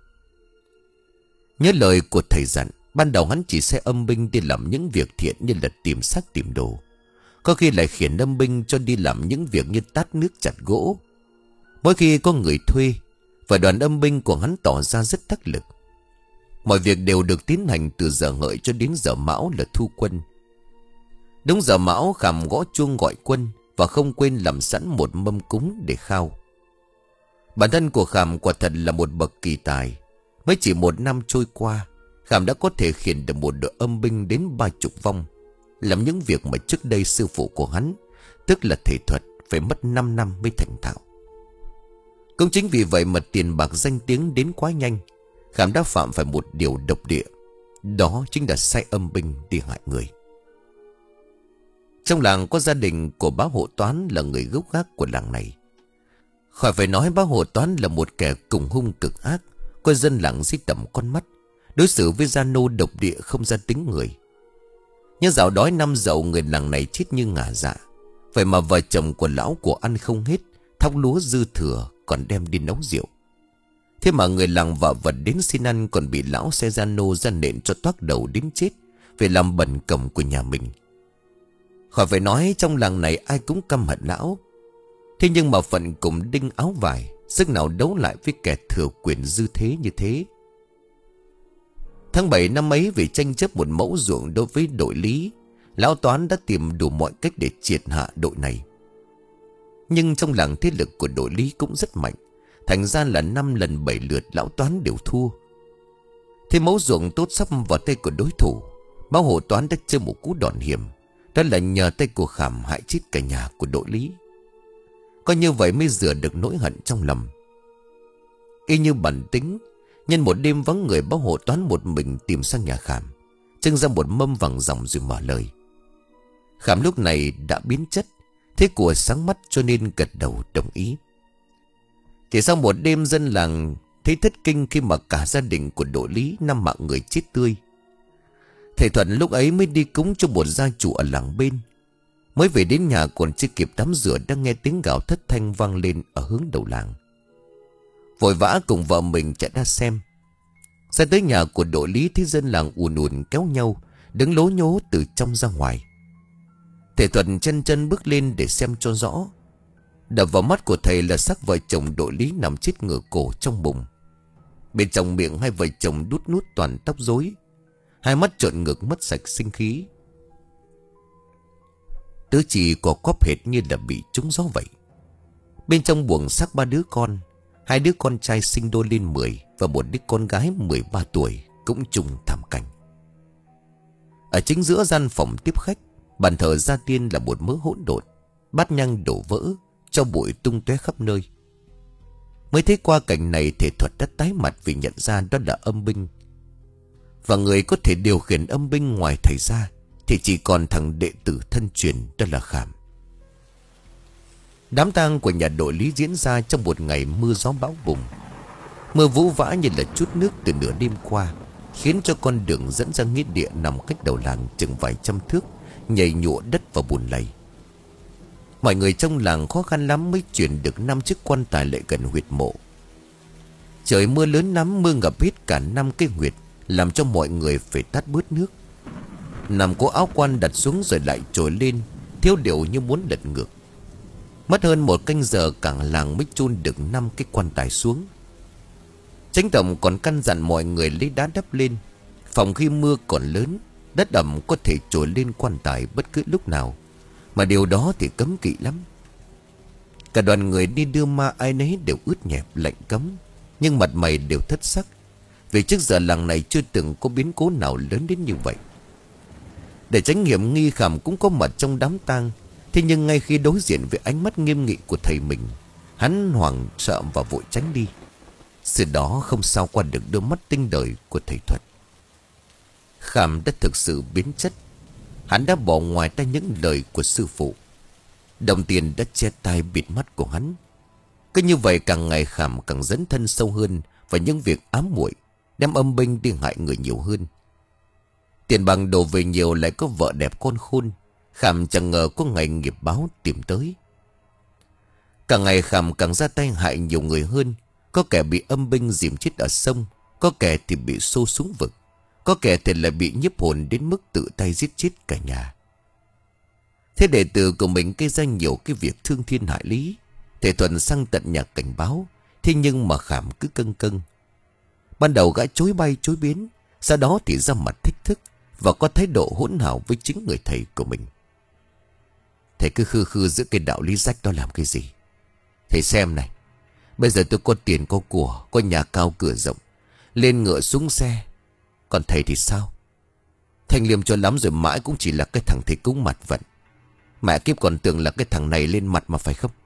Nhớ lời của thầy dặn, ban đầu hắn chỉ sẽ âm binh đi làm những việc thiện như là tìm xác tìm đồ. Có khi lại khiển âm binh cho đi làm những việc như tát nước chặt gỗ. Mỗi khi có người thuê, và đoàn âm binh của hắn tỏ ra rất đắc lực. Mọi việc đều được tiến hành từ giờ hợi cho đến giờ mão là thu quân. Đúng giờ mão, Khảm gõ chuông gọi quân và không quên làm sẵn một mâm cúng để khao. Bản thân của Khảm quả thật là một bậc kỳ tài. Mới chỉ một năm trôi qua, Khảm đã có thể khiển được một đội âm binh đến ba chục vong, làm những việc mà trước đây sư phụ của hắn, tức là thể thuật, phải mất năm năm mới thành thạo. Cũng chính vì vậy mà tiền bạc danh tiếng đến quá nhanh, Khảm đã phạm phải một điều độc địa. Đó chính là sai âm binh đi hại người. Trong làng có gia đình của bá hộ Toán là người gốc gác của làng này. Khỏi phải nói, bá hộ Toán là một kẻ cùng hung cực ác, coi dân làng dưới tầm con mắt, đối xử với gia nô độc địa không ra tính người. Nhưng dạo đói năm dậu, người làng này chết như ngả dạ. Vậy mà vợ chồng của lão của ăn không hết, thóc lúa dư thừa còn đem đi nấu rượu. Thế mà người làng vợ vật đến xin ăn còn bị lão xe gia nô ra nện cho toác đầu đến chết, về làm bẩn cổng của nhà mình. Khỏi phải nói, trong làng này ai cũng căm hận lão. Thế nhưng mà phận cùng đinh áo vải, sức nào đấu lại với kẻ thừa quyền dư thế như thế. Tháng bảy năm ấy, vì tranh chấp một mẫu ruộng đối với đội Lý, lão Toán đã tìm đủ mọi cách để triệt hạ đội này. Nhưng trong làng thế lực của đội Lý cũng rất mạnh, thành ra là năm lần bảy lượt lão Toán đều thua. Thế mẫu ruộng tốt sắp vào tay của đối thủ, bá hộ Toán đã chơi một cú đòn hiểm. Đó là nhờ tay của Khảm hại chết cả nhà của đội Lý. Có như vậy mới rửa được nỗi hận trong lòng. Y như bản tính, nhân một đêm vắng người, bá hộ Toán một mình tìm sang nhà Khảm, trưng ra một mâm vàng ròng rồi mở lời. Khảm lúc này đã biến chất, thế của sáng mắt cho nên gật đầu đồng ý. Chỉ sau một đêm, dân làng thấy thất kinh khi mà cả gia đình của đội Lý năm mạng người chết tươi. Thầy Thuận lúc ấy mới đi cúng cho một gia chủ ở làng bên. Mới về đến nhà còn chưa kịp tắm rửa, đang nghe tiếng gào thất thanh vang lên ở hướng đầu làng. Vội vã cùng vợ mình chạy ra xem. Ra tới nhà của đội Lý, thấy dân làng ùn ùn kéo nhau, đứng lố nhố từ trong ra ngoài. Thầy Thuận chân chân bước lên để xem cho rõ. Đập vào mắt của thầy là xác vợ chồng đội Lý nằm chết ngửa cổ trong bụng. Bên trong miệng hai vợ chồng đút nút toàn tóc rối, hai mắt trợn ngược mất sạch sinh khí. Tứ chỉ có quắp hệt như là bị trúng gió vậy. Bên trong buồng xác ba đứa con, Hai đứa con trai sinh đôi lên mười và một đứa con gái mười ba tuổi cũng chung thảm cảnh. Ở chính giữa gian phòng tiếp khách, bàn thờ gia tiên là một mớ hỗn độn, bát nhang đổ vỡ, cho bụi tung tóe khắp nơi. Mới thấy qua cảnh này, thể thuật đã tái mặt vì nhận ra đó là âm binh. Và người có thể điều khiển âm binh ngoài thầy ra thì chỉ còn thằng đệ tử thân truyền, đó là Khảm. Đám tang của nhà đội Lý diễn ra trong một ngày mưa gió bão bùng. Mưa vũ vã như là chút nước từ nửa đêm qua, khiến cho con đường dẫn ra nghĩa địa nằm cách đầu làng chừng vài trăm thước nhầy nhụa đất và bùn lầy. Mọi người trong làng khó khăn lắm mới chuyển được năm chiếc quan tài lại gần huyệt mộ. Trời mưa lớn lắm, mưa ngập hết cả năm cái huyệt, làm cho mọi người phải tát bớt nước. Nằm cố áo quan đặt xuống rồi lại trồi lên, thiếu điều như muốn lật ngược. Mất hơn một canh giờ cả làng mới chôn được năm cái quan tài xuống. Chánh tổng còn căn dặn mọi người lấy đá đắp lên, phòng khi mưa còn lớn, đất ẩm có thể trồi lên quan tài bất cứ lúc nào, mà điều đó thì cấm kỵ lắm. Cả đoàn người đi đưa ma ai nấy đều ướt nhẹp lạnh cấm, nhưng mặt mày đều thất sắc, vì trước giờ làng này chưa từng có biến cố nào lớn đến như vậy. Để tránh hiểm nghi, Khảm cũng có mặt trong đám tang. Thế nhưng ngay khi đối diện với ánh mắt nghiêm nghị của thầy mình, hắn hoảng sợ và vội tránh đi. Sự đó không sao qua được đôi mắt tinh đời của thầy thuật. Khảm đã thực sự biến chất. Hắn đã bỏ ngoài tay những lời của sư phụ. Đồng tiền đã che tai bịt mắt của hắn. Cứ như vậy càng ngày Khảm càng dấn thân sâu hơn vào những việc ám muội, đem âm binh đi hại người nhiều hơn. Tiền bằng đổ về nhiều, lại có vợ đẹp con khôn. Khảm chẳng ngờ có ngày nghiệp báo tìm tới. Càng ngày Khảm càng ra tay hại nhiều người hơn. Có kẻ bị âm binh dìm chết ở sông, có kẻ thì bị xô xuống vực, có kẻ thì lại bị nhiếp hồn đến mức tự tay giết chết cả nhà. Thế đệ tử của mình gây ra nhiều cái việc thương thiên hại lý. Thầy Thuần sang tận nhà cảnh báo, thế nhưng mà Khảm cứ câng câng. Ban đầu gã chối bay chối biến, sau đó thì ra mặt thách thức và có thái độ hỗn hào với chính người thầy của mình. Thầy cứ khư khư giữa cái đạo lý rách đó làm cái gì? Thầy xem này, bây giờ tôi có tiền có của, có nhà cao cửa rộng, lên ngựa xuống xe. Còn thầy thì sao? Thanh liêm cho lắm rồi, mãi cũng chỉ là cái thằng thầy cúng mặt vận. Mẹ kiếp còn tưởng là cái thằng này lên mặt mà, phải không?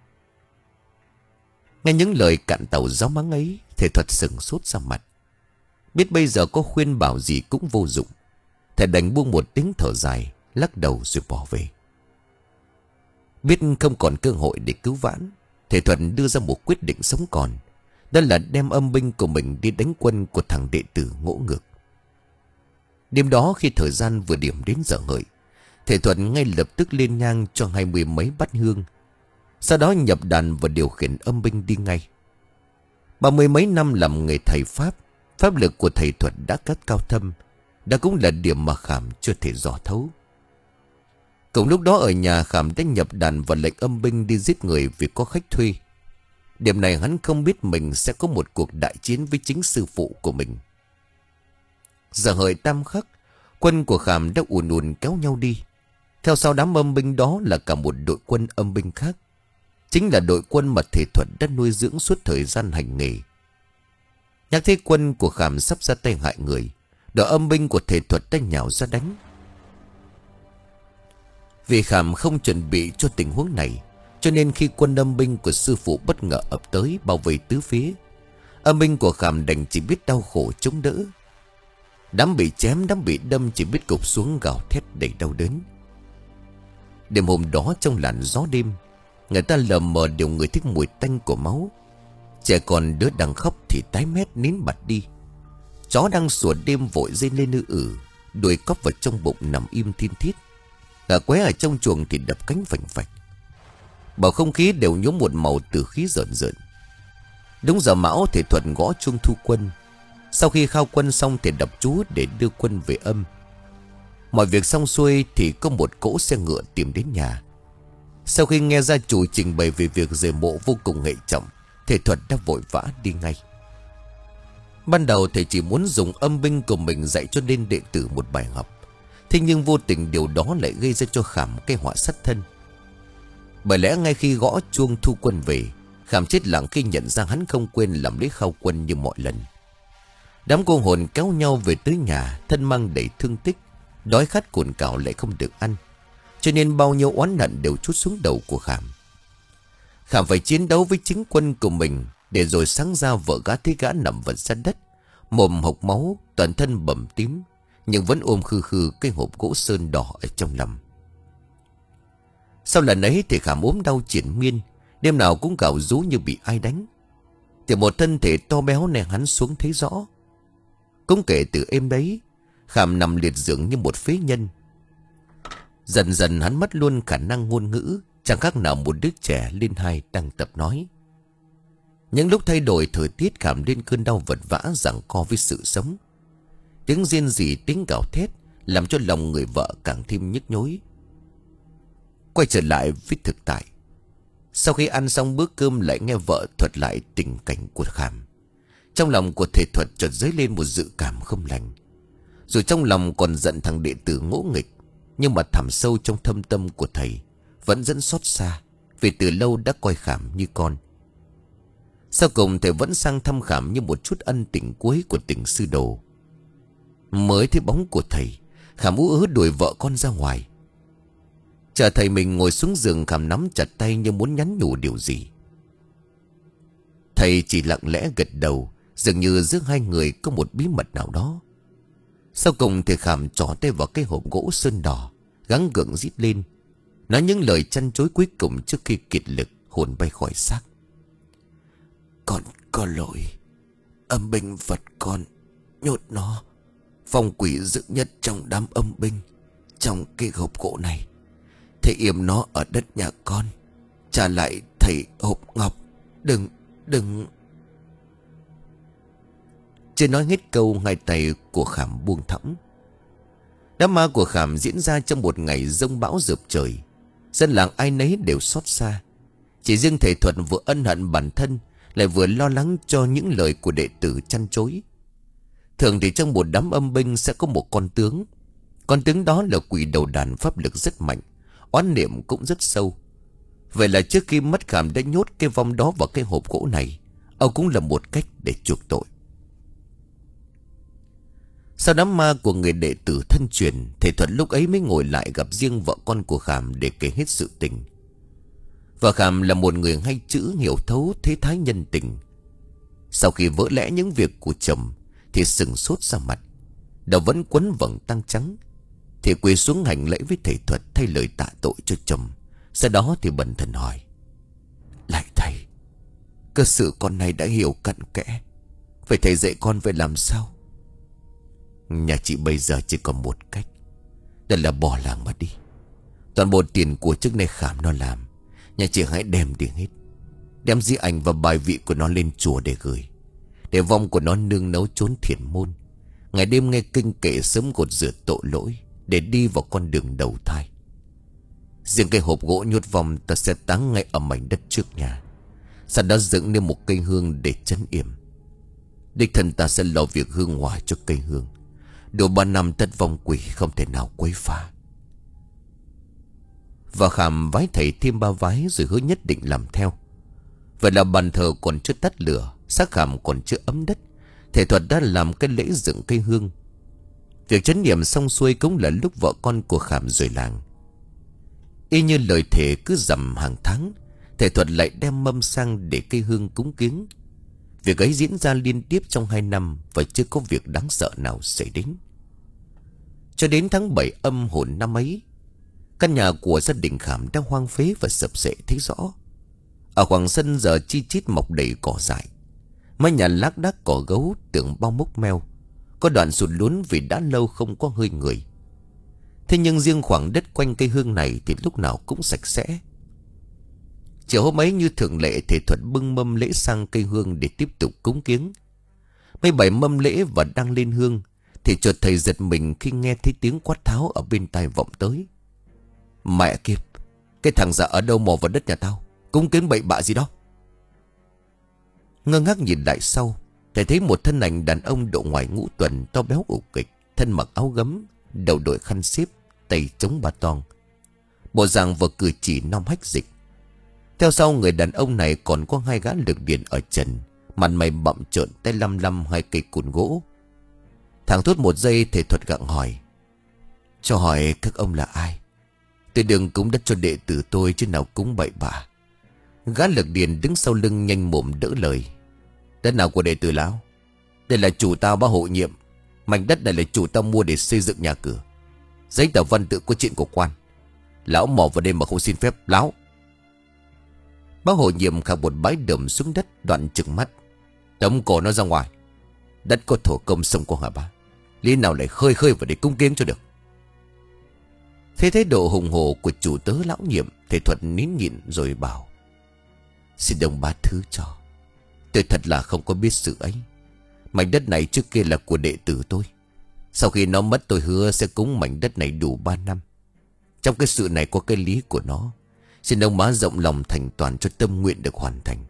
Nghe những lời cạn tàu giáo mắng ấy, thầy Thuật sừng sốt ra mặt. Biết bây giờ có khuyên bảo gì cũng vô dụng, thầy đành buông một tiếng thở dài, lắc đầu rồi bỏ về. Biết không còn cơ hội để cứu vãn, thầy Thuần đưa ra một quyết định sống còn. Đó là đem âm binh của mình đi đánh quân của thằng đệ tử ngỗ ngược. Đêm đó khi thời gian vừa điểm đến giờ hợi, thầy Thuần ngay lập tức lên nhang cho hai mươi mấy bát hương. Sau đó nhập đàn và điều khiển âm binh đi ngay. Ba mươi mấy năm làm nghề thầy Pháp, pháp lực của thầy Thuật đã cất cao thâm. Đó cũng là điểm mà Khảm chưa thể dò thấu. Cùng lúc đó ở nhà, Khảm đã nhập đàn và lệnh âm binh đi giết người vì có khách thuê. Điểm này hắn không biết mình sẽ có một cuộc đại chiến với chính sư phụ của mình. Giờ hợi tam khắc, quân của Khảm đã ùn ùn kéo nhau đi. Theo sau đám âm binh đó là cả một đội quân âm binh khác. Chính là đội quân mà thầy Thuật đã nuôi dưỡng suốt thời gian hành nghề. Nhắc thấy quân của Khảm sắp ra tay hại người, đội âm binh của thầy Thuật đã nhào ra đánh. Vì Khảm không chuẩn bị cho tình huống này, cho nên khi quân âm binh của sư phụ bất ngờ ập tới bao vây tứ phía, âm binh của Khảm đành chỉ biết đau khổ chống đỡ. Đám bị chém, đám bị đâm chỉ biết gục xuống gào thét đầy đau đớn. Đêm hôm đó trong làn gió đêm, người ta lờ mờ đều ngửi thấy mùi tanh của máu. Trẻ con đứa đang khóc thì tái mét nín bặt đi. Chó đang sủa đêm vội rên lên ư ử, đuôi cóc vào trong bụng nằm im thiên thiết. Gà qué ở trong chuồng thì đập cánh phành phạch. Bầu không khí đều nhuốm một màu tử khí rợn rợn. Đúng giờ mão, thầy Thuần gõ chuông thu quân. Sau khi khao quân xong thì đọc chú để đưa quân về âm. Mọi việc xong xuôi thì có một cỗ xe ngựa tìm đến nhà. Sau khi nghe gia chủ trình bày về việc rời mộ vô cùng hệ trọng, thầy Thuật đã vội vã đi ngay. Ban đầu thầy chỉ muốn dùng âm binh của mình dạy cho nên đệ tử một bài học. Thế nhưng vô tình điều đó lại gây ra cho Khảm cái họa sát thân. Bởi lẽ ngay khi gõ chuông thu quân về, Khảm chết lặng khi nhận ra hắn không quên làm lễ khao quân như mọi lần. Đám cô hồn kéo nhau về tới nhà, thân mang đầy thương tích, đói khát cồn cào lại không được ăn, cho nên bao nhiêu oán hận đều trút xuống đầu của Khảm. Khảm phải chiến đấu với chính quân của mình, để rồi sáng ra vợ gã thấy gã nằm vật ra đất, mồm hộc máu, toàn thân bầm tím, nhưng vẫn ôm khư khư cái hộp gỗ sơn đỏ ở trong lòng. Sau lần ấy thì Khảm ốm đau triển miên, đêm nào cũng gào rú như bị ai đánh. Thì một thân thể to béo này hắn xuống thấy rõ. Cũng kể từ êm đấy, Khảm nằm liệt giường như một phế nhân. Dần dần hắn mất luôn khả năng ngôn ngữ, chẳng khác nào một đứa trẻ lên hai đang tập nói. Những lúc thay đổi thời tiết, Khảm lên cơn đau vật vã giằng co với sự sống. Tiếng rên rỉ, tiếng gào thét làm cho lòng người vợ càng thêm nhức nhối. Quay trở lại với thực tại, sau khi ăn xong bữa cơm lại nghe vợ thuật lại tình cảnh của Khảm. Trong lòng của thầy Thuật chợt dấy lên một dự cảm không lành. Rồi trong lòng còn giận thằng đệ tử ngỗ nghịch, nhưng mà thẳm sâu trong thâm tâm của thầy vẫn dẫn xót xa, vì từ lâu đã coi Khảm như con. Sau cùng thầy vẫn sang thăm Khảm như một chút ân tình cuối của tình sư đồ. Mới thấy bóng của thầy, Khảm ú ớ đuổi vợ con ra ngoài. Chờ thầy mình ngồi xuống giường, Khảm nắm chặt tay như muốn nhắn nhủ điều gì. Thầy chỉ lặng lẽ gật đầu, dường như giữa hai người có một bí mật nào đó. Sau cùng thì Khảm trỏ tay vào cái hộp gỗ sơn đỏ, gắng gượng rít lên, nói những lời chăn chối cuối cùng trước khi kiệt lực hồn bay khỏi xác. Con có lỗi, âm binh vật con nhốt nó, phong quỷ dự nhất trong đám âm binh, trong cái hộp gỗ này. Thầy yểm nó ở đất nhà con, trả lại thầy hộp ngọc. Đừng, đừng. Chưa nói hết câu, hai tay của Khảm buông thõng. Đám ma của Khảm diễn ra trong một ngày giông bão dợp trời. Dân làng ai nấy đều xót xa. Chỉ riêng thầy Thuật vừa ân hận bản thân, lại vừa lo lắng cho những lời của đệ tử chăn chối. Thường thì trong một đám âm binh sẽ có một con tướng. Con tướng đó là quỷ đầu đàn, pháp lực rất mạnh, oán niệm cũng rất sâu. Vậy là trước khi mất Khảm đã nhốt cái vong đó vào cái hộp gỗ này. Ông cũng là một cách để chuộc tội. Sau đám ma của người đệ tử thân truyền, thầy Thuật lúc ấy mới ngồi lại gặp riêng vợ con của Khảm để kể hết sự tình. Vợ Khảm là một người hay chữ, hiểu thấu thế thái nhân tình. Sau khi vỡ lẽ những việc của chồng thì sừng sốt ra mặt, đầu vẫn quấn vầng tang trắng. Thì quỳ xuống hành lễ với thầy Thuật thay lời tạ tội cho chồng. Sau đó thì bần thần hỏi: Lại thầy, cơ sự con này đã hiểu cặn kẽ, vậy thầy dạy con phải làm sao? Nhà chị bây giờ chỉ còn một cách, đó là bỏ làng mà đi. Toàn bộ tiền của trước nay Khảm nó làm, nhà chị hãy đem đi hết. Đem di ảnh và bài vị của nó lên chùa để gửi, để vong của nó nương nấu chốn thiền môn, ngày đêm nghe kinh kệ sớm gột rửa tội lỗi, để đi vào con đường đầu thai. Riêng cái hộp gỗ nhốt vong ta sẽ táng ngay ở mảnh đất trước nhà, sau đó dựng nên một cây hương để trấn yểm. Đích thân ta sẽ lo việc hương hỏa cho cây hương, đủ ba năm tất vong quỷ không thể nào quấy phá. Và Khảm vái thầy thêm ba vái rồi hứa nhất định làm theo. Vậy là bàn thờ còn chưa tắt lửa, xác Khảm còn chưa ấm đất, thầy Thuật đã làm cái lễ dựng cây hương. Việc trấn yểm xong xuôi cũng là lúc vợ con của Khảm rời làng. Y như lời thề cứ rằm hàng tháng, thầy Thuật lại đem mâm sang để cây hương cúng kiếng. Việc ấy diễn ra liên tiếp trong hai năm và chưa có việc đáng sợ nào xảy đến. Cho đến tháng bảy âm hồn năm ấy, căn nhà của gia đình Khảm đã hoang phế và sập xệ thấy rõ. Ở khoảng sân giờ chi chít mọc đầy cỏ dại, mái nhà lác đác cỏ gấu, tường bao mốc meo, có đoạn sụt lún vì đã lâu không có hơi người. Thế nhưng riêng khoảng đất quanh cây hương này thì lúc nào cũng sạch sẽ. Chiều hôm ấy như thường lệ, thầy Thuật bưng mâm lễ sang cây hương để tiếp tục cúng kiếng. Mấy bảy mâm lễ và đang lên hương thì chợt thầy giật mình khi nghe thấy tiếng quát tháo ở bên tai vọng tới. Mẹ kiếp, cái thằng già ở đâu mò vào đất nhà tao, cúng kiến bậy bạ gì đó. Ngơ ngác nhìn lại sau, thầy thấy một thân ảnh đàn ông độ ngoài ngũ tuần, to béo ục kịch, thân mặc áo gấm, đầu đội khăn xếp, tay chống ba toang, bộ dạng vừa cử chỉ non hách dịch. Theo sau người đàn ông này còn có hai gã lực điện ở trần, mặt mày bặm trợn, tay lăm lăm hai cây cùn gỗ. Thằng Thốt một giây thể thuật gặng hỏi: cho hỏi các ông là ai? Tôi đừng cúng đất cho đệ tử tôi chứ nào cúng bậy bạ. Gã lực điện đứng sau lưng nhanh mồm đỡ lời: đất nào của đệ tử lão? Đây là chủ tao bá hộ nhiệm. Mảnh đất này là chủ tao mua để xây dựng nhà cửa. Giấy tờ văn tự có chuyện của quan. Lão mò vào đêm mà không xin phép lão. Bá hộ nhiệm khạc một bãi đầm xuống đất, đoạn trừng mắt: tống cổ nó ra ngoài. Đất có thổ công sông của hả bá? Lý nào lại khơi khơi vào để cung kiến cho được? Thế thái độ hùng hổ của chủ tớ lão nhiệm, thầy thuật nín nhịn rồi bảo: xin đồng bá thứ cho. Tôi thật là không có biết sự ấy. Mảnh đất này trước kia là của đệ tử tôi. Sau khi nó mất tôi hứa sẽ cúng mảnh đất này đủ ba năm. Trong cái sự này có cái lý của nó. Xin ông bá rộng lòng thành toàn cho tâm nguyện được hoàn thành.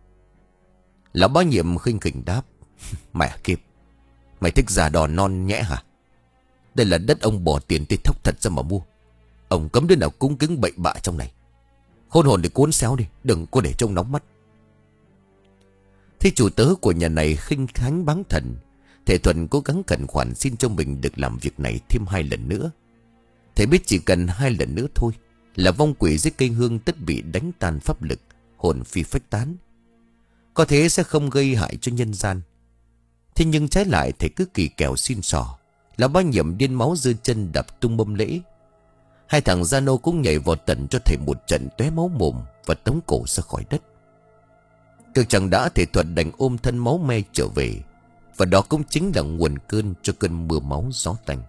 Lão bá nhiệm khinh khỉnh đáp: mẹ kiếp, mày thích già đò non nhẽ hả? Đây là đất ông bỏ tiền tê thóc thật ra mà mua. Ông cấm đứa nào cúng kính bậy bạ trong này. Khôn hồn để cuốn xéo đi, đừng có để trông nóng mắt. Thế chủ tớ của nhà này khinh khánh báng thần. Thầy Thuần cố gắng khẩn khoản xin cho mình được làm việc này thêm hai lần nữa. Thầy biết chỉ cần hai lần nữa thôi là vong quỷ dưới cây hương tất bị đánh tan pháp lực, hồn phi phách tán. Có thế sẽ không gây hại cho nhân gian. Thế nhưng trái lại thầy cứ kỳ kèo xin sò. Là bá nhiệm điên máu giơ chân đập tung mâm lễ. Hai thằng gia nô cũng nhảy vào tận cho thầy một trận tóe máu mồm và tống cổ ra khỏi đất. Cực chẳng đã thầy Thuật đành ôm thân máu me trở về. Và đó cũng chính là nguồn cơn cho cơn mưa máu gió tanh.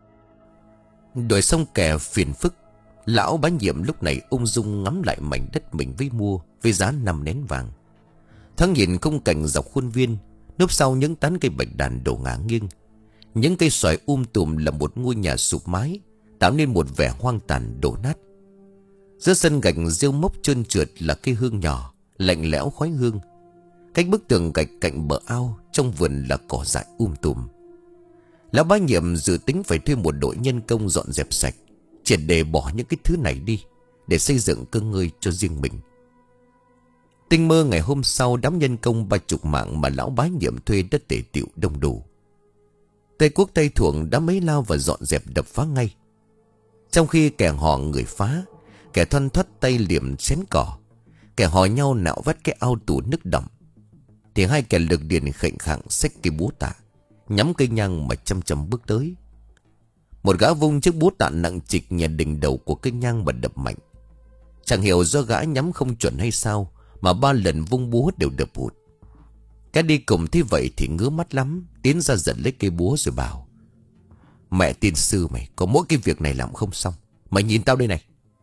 Đuổi xong kẻ phiền phức, lão bá nhiệm lúc này ung dung ngắm lại mảnh đất mình với mua với giá năm nén vàng. Thoáng nhìn khung cảnh dọc khuôn viên, núp sau những tán cây bạch đàn đổ ngả nghiêng. Những cây xoài um tùm là một ngôi nhà sụp mái, tạo nên một vẻ hoang tàn đổ nát. Giữa sân gạch rêu mốc trơn trượt là cây hương nhỏ, lạnh lẽo khói hương. Cách bức tường gạch cạnh bờ ao, trong vườn là cỏ dại um tùm. Lão bá nhiệm dự tính phải thuê một đội nhân công dọn dẹp sạch, triệt để bỏ những cái thứ này đi, để xây dựng cơ ngơi cho riêng mình. Tinh mơ ngày hôm sau, đám nhân công ba chục mạng mà lão bá nhiệm thuê đất tề tiệu đông đủ. Tây Quốc Tây Thuồng đã mấy lao và dọn dẹp đập phá ngay. Trong khi kẻ hò người phá, kẻ thoăn thoắt tay liềm xén cỏ, kẻ hò nhau nạo vắt cái ao tù nước đậm, thì hai kẻ lực điền khệnh khạng xách cây búa tạ, nhắm cây nhang mà chăm chăm bước tới. Một gã vung chiếc búa tạ nặng trịch nhẹ đỉnh đầu của cây nhang mà đập mạnh. Chẳng hiểu do gã nhắm không chuẩn hay sao mà ba lần vung búa đều đập hụt. Cái đi cùng thế vậy thì ngứa mắt lắm, tiến ra giật lấy cây búa rồi bảo: mẹ tiên sư mày, có mỗi cái việc này làm không xong. Mày nhìn tao đây này.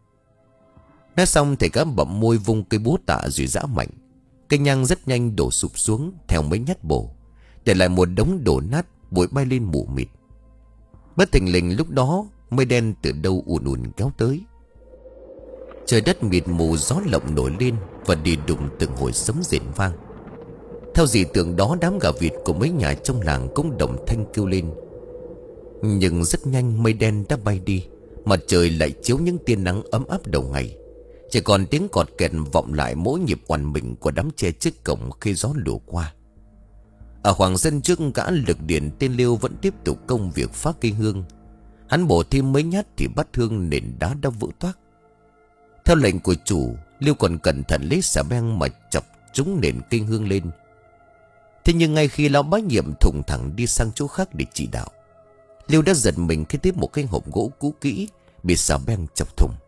Nói xong thầy cá bậm môi vung cây búa tạ rồi giã mạnh. Cây nhang rất nhanh đổ sụp xuống theo mấy nhát bổ, để lại một đống đổ nát, bụi bay lên mù mịt. Bất thình lình lúc đó mây đen từ đâu ùn ùn kéo tới. Trời đất mịt mù, gió lộng nổi lên và đi đùng từng hồi sấm rền vang. Theo dị tượng đó, đám gà vịt của mấy nhà trong làng cũng đồng thanh kêu lên. Nhưng rất nhanh mây đen đã bay đi, mặt trời lại chiếu những tia nắng ấm áp đầu ngày. Chỉ còn tiếng cọt kẹt vọng lại mỗi nhịp oằn mình của đám tre trước cổng khi gió lùa qua. Ở khoảng sân trước, gã lực điện tên Liêu vẫn tiếp tục công việc phá cây hương. Hắn bổ thêm mấy nhát thì bát hương nền đá đã vỡ toác. Theo lệnh của chủ, Liêu còn cẩn thận lấy xà beng mà chọc trúng nền cây hương lên. Thế nhưng ngay khi lão bá nhiệm thùng thẳng đi sang chỗ khác để chỉ đạo, Liêu đã giật mình khi tiếp một cái hộp gỗ cũ kỹ bị xà beng chọc thủng.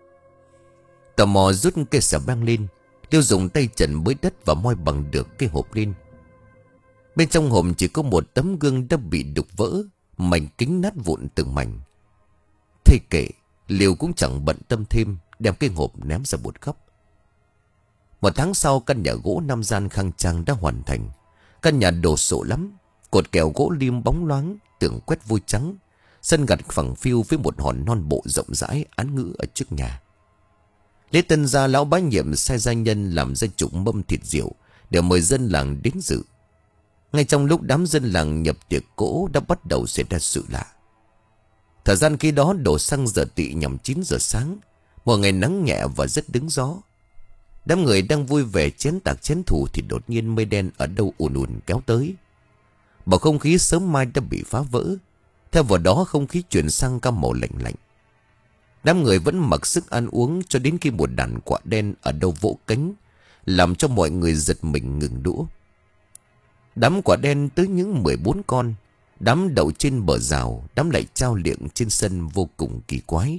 Tò mò rút cây xà beng lên, Liêu dùng tay trần bới đất và moi bằng được cái hộp lên. Bên trong hộp chỉ có một tấm gương đã bị đục vỡ, mảnh kính nát vụn từng mảnh. Thế kệ, Liêu cũng chẳng bận tâm thêm, đem cái hộp ném ra một góc. Một tháng sau, căn nhà gỗ năm gian khang trang đã hoàn thành. Căn nhà đồ sộ lắm, cột kèo gỗ lim bóng loáng, tường quét vôi trắng, sân gạch phẳng phiu với một hòn non bộ rộng rãi án ngữ ở trước nhà. Lễ tân gia, lão bá nhiệm sai gia nhân làm ra chục mâm thịt rượu để mời dân làng đến dự. Ngay trong lúc đám dân làng nhập tiệc cỗ đã bắt đầu xảy ra sự lạ. Thời gian khi đó đổ sang giờ tỵ nhằm chín giờ sáng, một ngày nắng nhẹ và rất đứng gió. Đám người đang vui vẻ chén tạc chén thủ thì đột nhiên mây đen ở đâu ùn ùn kéo tới. Bầu không khí sớm mai đã bị phá vỡ. Theo vào đó không khí chuyển sang cam màu lạnh lạnh. Đám người vẫn mặc sức ăn uống cho đến khi một đàn quạ đen ở đâu vỗ cánh, làm cho mọi người giật mình ngừng đũa. Đám quạ đen tới những mười bốn con, đám đậu trên bờ rào, đám lại trao liệng trên sân vô cùng kỳ quái.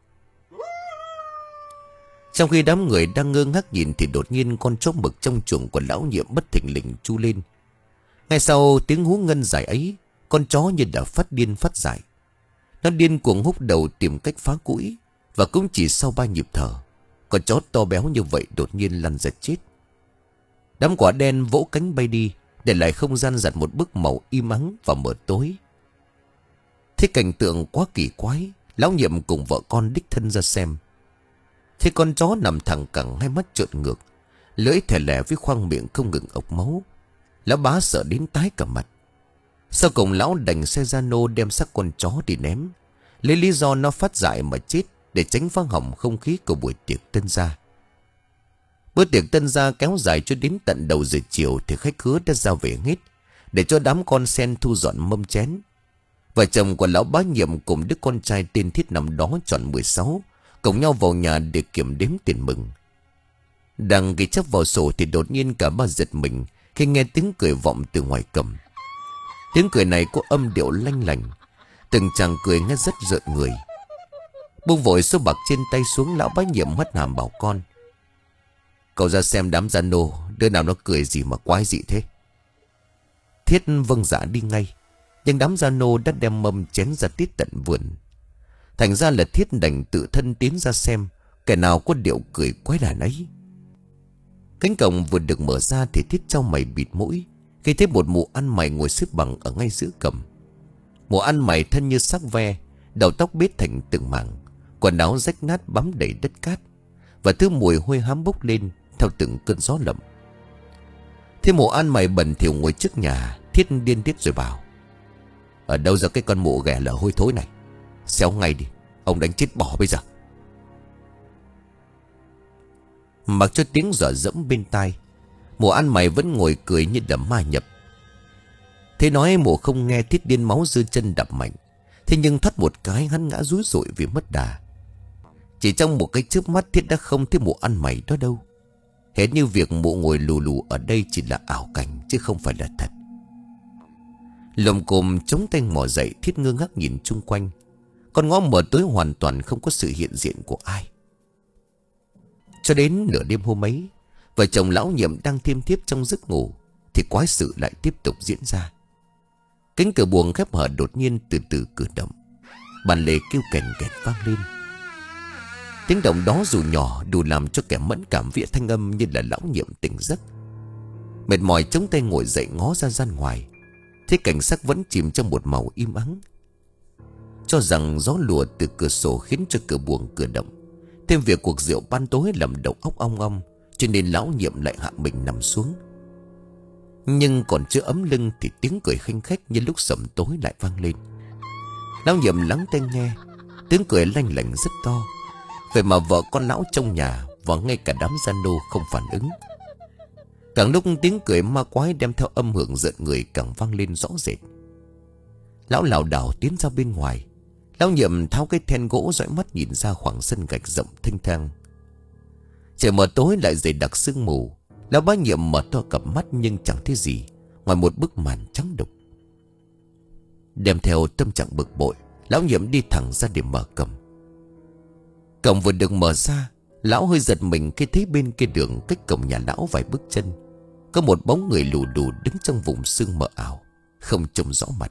Trong khi đám người đang ngơ ngác nhìn thì đột nhiên con chó mực trong chuồng của lão nhiệm bất thình lình chu lên. Ngay sau tiếng hú ngân dài ấy, con chó như đã phát điên phát dại. Nó điên cuồng húc đầu tìm cách phá cũi, và cũng chỉ sau ba nhịp thở, con chó to béo như vậy đột nhiên lăn ra chết. Đám quả đen vỗ cánh bay đi, để lại không gian giặt một bức màu im ắng và mờ tối. Thế cảnh tượng quá kỳ quái, lão nhiệm cùng vợ con đích thân ra xem. Thế con chó nằm thẳng cẳng, hai mắt trợn ngược, lưỡi thè lè với khoang miệng không ngừng ộc máu. Lão bá sợ đến tái cả mặt. Sau cùng lão đành xe ra nô đem xác con chó đi ném, lấy lý do nó phát dại mà chết, để tránh phá hỏng không khí của buổi tiệc tân gia. Bữa tiệc tân gia kéo dài cho đến tận đầu giờ chiều thì khách khứa đã ra về hết, để cho đám con sen thu dọn mâm chén. Vợ chồng của lão bá nhiệm cùng đứa con trai tên Thiết năm đó tròn mười sáu cùng nhau vào nhà để kiểm đếm tiền mừng. Đang ghi chép vào sổ thì đột nhiên cả ba giật mình khi nghe tiếng cười vọng từ ngoài cầm. Tiếng cười này có âm điệu lanh lành, từng chàng cười nghe rất rợn người. Buông vội số bạc trên tay xuống, lão bá nhiệm hất hàm bảo con: "Cậu ra xem đám gia nô, đứa nào nó cười gì mà quái dị thế." Thiết vâng dạ đi ngay, nhưng đám gia nô đã đem mâm chén ra tít tận vườn. Thành ra là Thiết đành tự thân tiến ra xem kẻ nào có điệu cười quái đản ấy. Cánh cổng vừa được mở ra thì Thiết trao mày bịt mũi khi thấy một mụ ăn mày ngồi xếp bằng ở ngay giữa cổng. Mụ ăn mày thân như xác ve, đầu tóc bết thành từng mảng, quần áo rách nát bám đầy đất cát, và thứ mùi hôi hám bốc lên theo từng cơn gió lậm. Thế mụ ăn mày bẩn thỉu ngồi trước nhà. Thiết điên tiết rồi bảo: "Ở đâu ra cái con mụ ghẻ lở hôi thối này? Xéo ngay đi, ông đánh chết bỏ bây giờ." Mặc cho tiếng dở dẫm bên tai, mụ ăn mày vẫn ngồi cười như là ma nhập. Thế nói mụ không nghe, Thiết điên máu dư chân đập mạnh. Thế nhưng thoát một cái hắn ngã rúi rụi vì mất đà. Chỉ trong một cái chớp mắt Thiết đã không thấy mụ ăn mày đó đâu. Hết như việc mụ ngồi lù lù ở đây chỉ là ảo cảnh chứ không phải là thật. Lồm cồm chống tay mò dậy, Thiết ngơ ngác nhìn chung quanh. Con ngõ mở tối hoàn toàn không có sự hiện diện của ai. Cho đến nửa đêm hôm ấy, vợ chồng lão nhiệm đang thiêm thiếp trong giấc ngủ thì quái sự lại tiếp tục diễn ra. Cánh cửa buồng khép hở đột nhiên từ từ cử động, bàn lề kêu kèn kẹt vang lên. Tiếng động đó dù nhỏ đủ làm cho kẻ mẫn cảm vía thanh âm như là lão nhiệm tỉnh giấc. Mệt mỏi chống tay ngồi dậy ngó ra gian ngoài, thấy cảnh sắc vẫn chìm trong một màu im ắng. Cho rằng gió lùa từ cửa sổ khiến cho cửa buồng cử động, thêm việc cuộc rượu ban tối làm đầu óc ong ong, cho nên lão nhiệm lại hạ mình nằm xuống. Nhưng còn chưa ấm lưng thì tiếng cười khinh khách như lúc sẩm tối lại vang lên. Lão nhiệm lắng tai nghe, tiếng cười lanh lảnh rất to. Vậy mà vợ con lão trong nhà và ngay cả đám gia nô không phản ứng. Càng lúc tiếng cười ma quái đem theo âm hưởng rợn người càng vang lên rõ rệt. Lão lảo đảo tiến ra bên ngoài. Lão nhiệm tháo cái then gỗ dõi mắt nhìn ra khoảng sân gạch rộng thênh thang. Trời mờ tối lại dày đặc sương mù. Lão bá nhiệm mở to cặp mắt nhưng chẳng thấy gì ngoài một bức màn trắng đục. Đem theo tâm trạng bực bội, lão nhiệm đi thẳng ra để mở cổng. Cổng vừa được mở ra, lão hơi giật mình khi thấy bên kia đường cách cổng nhà lão vài bước chân có một bóng người lù đù đứng trong vùng sương mờ ảo, không trông rõ mặt.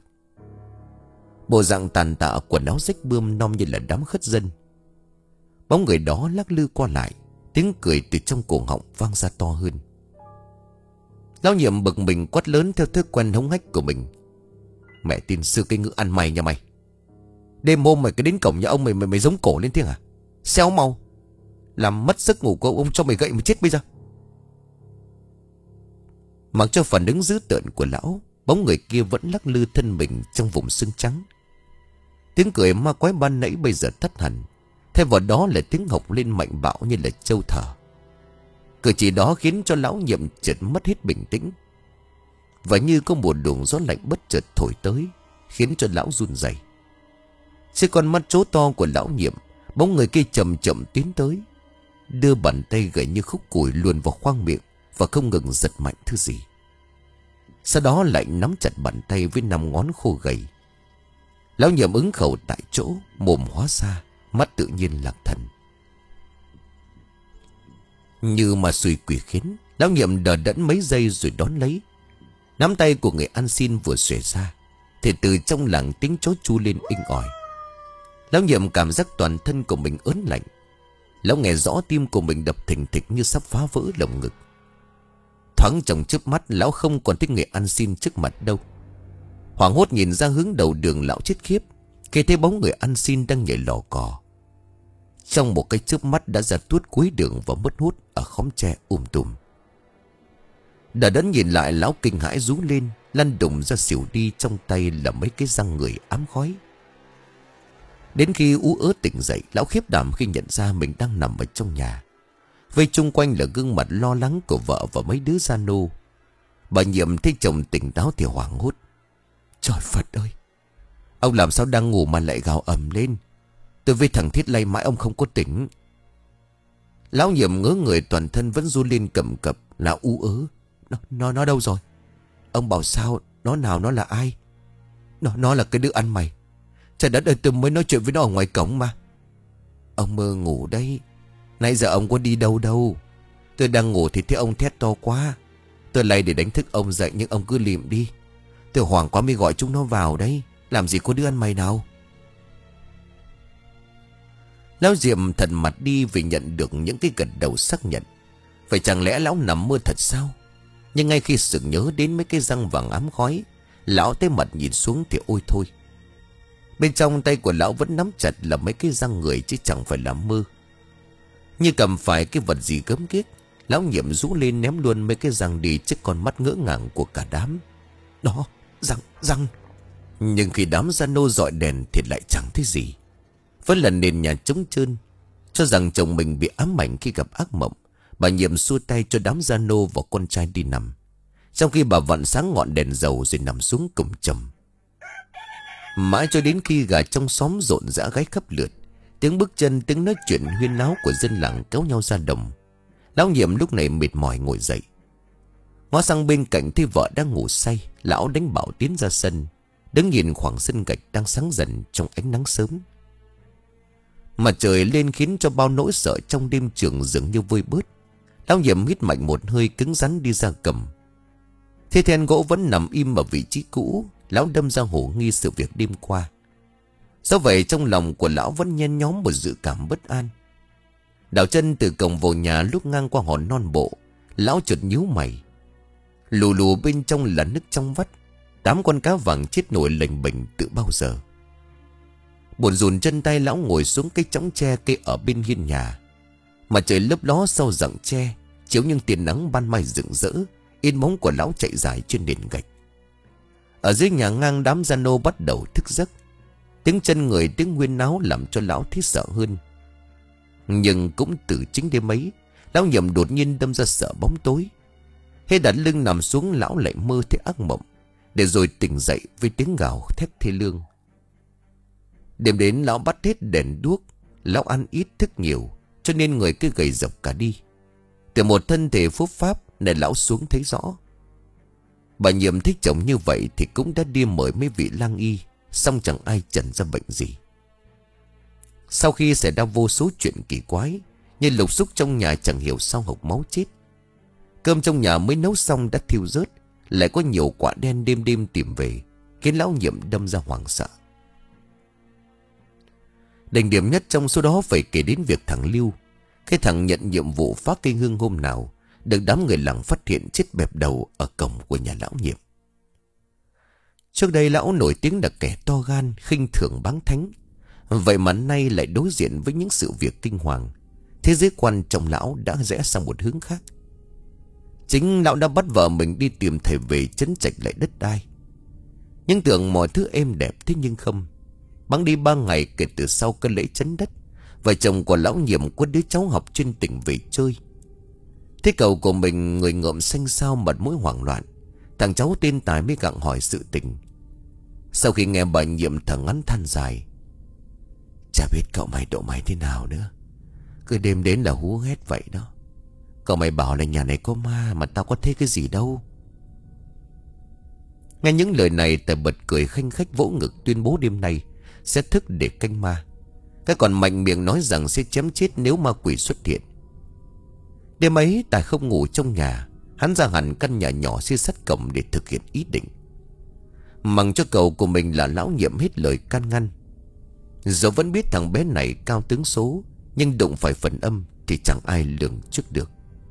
Bộ dạng tàn tạ, quần áo rách bươm nom như là đám khất dân. Bóng người đó lắc lư qua lại, tiếng cười từ trong cổ họng vang ra to hơn. Lão nhiệm bực mình quát lớn theo thói quen hống hách của mình: "Mẹ tin sư cái ngữ ăn mày nhà mày! Đêm hôm mày cứ đến cổng nhà ông mày mày, mày giống cổ lên tiếng à? Xéo mau, làm mất giấc ngủ của ông cho mày gậy mà chết bây giờ!" Mặc cho phản ứng dữ tợn của lão, bóng người kia vẫn lắc lư thân mình trong vùng sương trắng. Tiếng cười ma quái ban nãy bây giờ tắt hẳn, thay vào đó là tiếng hộc lên mạnh bạo như là trâu thở. Cử chỉ đó khiến cho lão Nhiệm chợt mất hết bình tĩnh. Và như có một luồng gió lạnh bất chợt thổi tới, khiến cho lão run rẩy. Trên con mắt trố to của lão Nhiệm, bóng người kia chậm chậm tiến tới, đưa bàn tay gầy như khúc củi luồn vào khoang miệng và không ngừng giật mạnh thứ gì. Sau đó lại nắm chặt bàn tay với năm ngón khô gầy. Lão Nhiệm ứng khẩu tại chỗ, mồm hóa ra, mắt tự nhiên lạc thần. Như mà xui quỷ khiến, lão Nhiệm đờ đẫn mấy giây rồi đón lấy. Nắm tay của người ăn xin vừa xuề ra, thì từ trong làng tiếng chó chu lên inh ỏi. Lão Nhiệm cảm giác toàn thân của mình ớn lạnh. Lão nghe rõ tim của mình đập thình thịch như sắp phá vỡ lồng ngực. Thoáng trong chớp mắt, lão không còn thấy người ăn xin trước mặt đâu. Hoảng hốt nhìn ra hướng đầu đường, lão chết khiếp khi thấy bóng người ăn xin đang nhảy lò cò. Trong một cái chớp mắt đã ra tuốt cuối đường và mất hút ở khóm tre um tùm. Đờ đẫn nhìn lại, lão kinh hãi rú lên, lăn đùng ra xỉu đi, trong tay là mấy cái răng người ám khói. Đến khi ú ớ tỉnh dậy, lão khiếp đảm khi nhận ra mình đang nằm ở trong nhà. Vây chung quanh là gương mặt lo lắng của vợ và mấy đứa gia nô. Bà Nhiệm thấy chồng tỉnh táo thì hoảng hốt. Trời Phật ơi, ông làm sao đang ngủ mà lại gào ầm lên? Tôi với thằng Thiết lay mãi ông không có tỉnh. Lão Nhiệm ngớ người, toàn thân vẫn run lên cầm cập. Lão ú ớ. Nó, nó, nó đâu rồi? Ông bảo sao? Nó nào? Nó là ai? Nó, nó là cái đứa ăn mày. Trời đất ơi, tôi mới nói chuyện với nó ở ngoài cổng mà. Ông mơ ngủ đấy. Nãy giờ ông có đi đâu đâu. Tôi đang ngủ thì thấy ông thét to quá. Tôi lay để đánh thức ông dậy, nhưng ông cứ lịm đi. Tôi hoảng quá mới gọi chúng nó vào đấy. Làm gì có đứa ăn mày nào. Lão Diệm thần mặt đi vì nhận được những cái gật đầu xác nhận. Vậy chẳng lẽ lão nằm mơ thật sao? Nhưng ngay khi sực nhớ đến mấy cái răng vàng ám khói, lão tới mặt nhìn xuống thì ôi thôi. Bên trong tay của lão vẫn nắm chặt là mấy cái răng người, chứ chẳng phải là mơ. Như cầm phải cái vật gì gớm ghiếc, lão Nhiệm rú lên ném luôn mấy cái răng đi trước con mắt ngỡ ngàng của cả đám. Đó, răng, răng. Nhưng khi đám gia nô dọi đèn thì lại chẳng thấy gì. Vẫn là nền nhà trống trơn. Cho rằng chồng mình bị ám ảnh khi gặp ác mộng, bà Nhiệm xua tay cho đám gia nô và con trai đi nằm, trong khi bà vặn sáng ngọn đèn dầu rồi nằm xuống cùng chồng. Mãi cho đến khi gà trong xóm rộn rã gáy khắp lượt, tiếng bước chân, tiếng nói chuyện huyên náo của dân làng kéo nhau ra đồng, lão Nhiệm lúc này mệt mỏi ngồi dậy. Ngó sang bên cạnh thấy vợ đang ngủ say, lão đánh bảo tiến ra sân, đứng nhìn khoảng sân gạch đang sáng dần trong ánh nắng sớm. Mặt trời lên khiến cho bao nỗi sợ trong đêm trường dường như vơi bớt. Lão Nhiệm hít mạnh một hơi, cứng rắn đi ra cầm. Thế then gỗ vẫn nằm im ở vị trí cũ. Lão đâm ra hổ nghi sự việc đêm qua. Do vậy trong lòng của lão vẫn nhen nhóm một dự cảm bất an. Đảo chân từ cổng vào nhà lúc ngang qua hòn non bộ, lão chợt nhíu mày. Lù lù bên trong là nước trong vắt. Tám con cá vàng chết nổi lềnh bềnh từ bao giờ. Buồn rùn chân tay, lão ngồi xuống cái chõng tre cây ở bên hiên nhà. Mặt trời lấp ló sau rặng tre, chiếu những tia nắng ban mai rực rỡ, in bóng của lão chạy dài trên nền gạch. Ở dưới nhà ngang, đám gia nô bắt đầu thức giấc. Tiếng chân người, tiếng huyên náo làm cho lão thấy sợ hơn. Nhưng cũng từ chính đêm ấy, lão Nhiệm đột nhiên đâm ra sợ bóng tối. Hết đặt lưng nằm xuống, lão lại mơ thấy ác mộng, để rồi tỉnh dậy với tiếng gào thét thê lương. Đêm đến lão bắt hết đèn đuốc. Lão ăn ít thức nhiều, cho nên người cứ gầy rộc cả đi. Từ một thân thể phúc pháp này, lão xuống thấy rõ. Bà Nhiệm thích chồng như vậy thì cũng đã đi mời mấy vị lang y, song chẳng ai chẩn ra bệnh gì. Sau khi xảy ra vô số chuyện kỳ quái, như lục xúc trong nhà chẳng hiểu sao hộc máu chết, cơm trong nhà mới nấu xong đã thiêu rớt, lại có nhiều quả đen đêm đêm tìm về, khiến lão Nhiệm đâm ra hoảng sợ. Đỉnh điểm nhất trong số đó phải kể đến việc thằng Lưu, cái thằng nhận nhiệm vụ phá cây hương hôm nào, được đám người làng phát hiện chết bẹp đầu ở cổng của nhà lão Nhiệm. Trước đây lão nổi tiếng là kẻ to gan, khinh thường báng thánh. Vậy mà nay lại đối diện với những sự việc kinh hoàng, thế giới quan trong lão đã rẽ sang một hướng khác. Chính lão đã bắt vợ mình đi tìm thầy về trấn trạch lại đất đai. Nhưng tưởng mọi thứ êm đẹp, thế nhưng không. Bẵng đi ba ngày kể từ sau cơn lễ chấn đất, vợ chồng của lão Nhiệm có đứa cháu học trên tỉnh về chơi. Thế cậu của mình người ngợm xanh xao, mặt mũi hoảng loạn. Thằng cháu tên Tài mới gặng hỏi sự tình. Sau khi nghe bà Nhiệm thở ngắn than dài. Chả biết cậu mày độ mày thế nào nữa, cứ đêm đến là hú hét vậy đó. Cậu mày bảo là nhà này có ma, mà tao có thấy cái gì đâu. Nghe những lời này, Tài bật cười khanh khách vỗ ngực, tuyên bố đêm nay sẽ thức để canh ma. Cái còn mạnh miệng nói rằng sẽ chém chết nếu ma quỷ xuất hiện. Đêm ấy Tài không ngủ trong nhà. Hắn ra hẳn căn nhà nhỏ xia sắt cổng để thực hiện ý định. Mặc cho cậu của mình là Lão Nhiệm hết lời can ngăn. Dẫu vẫn biết thằng bé này cao tướng số, nhưng đụng phải phần âm thì chẳng ai lường trước được.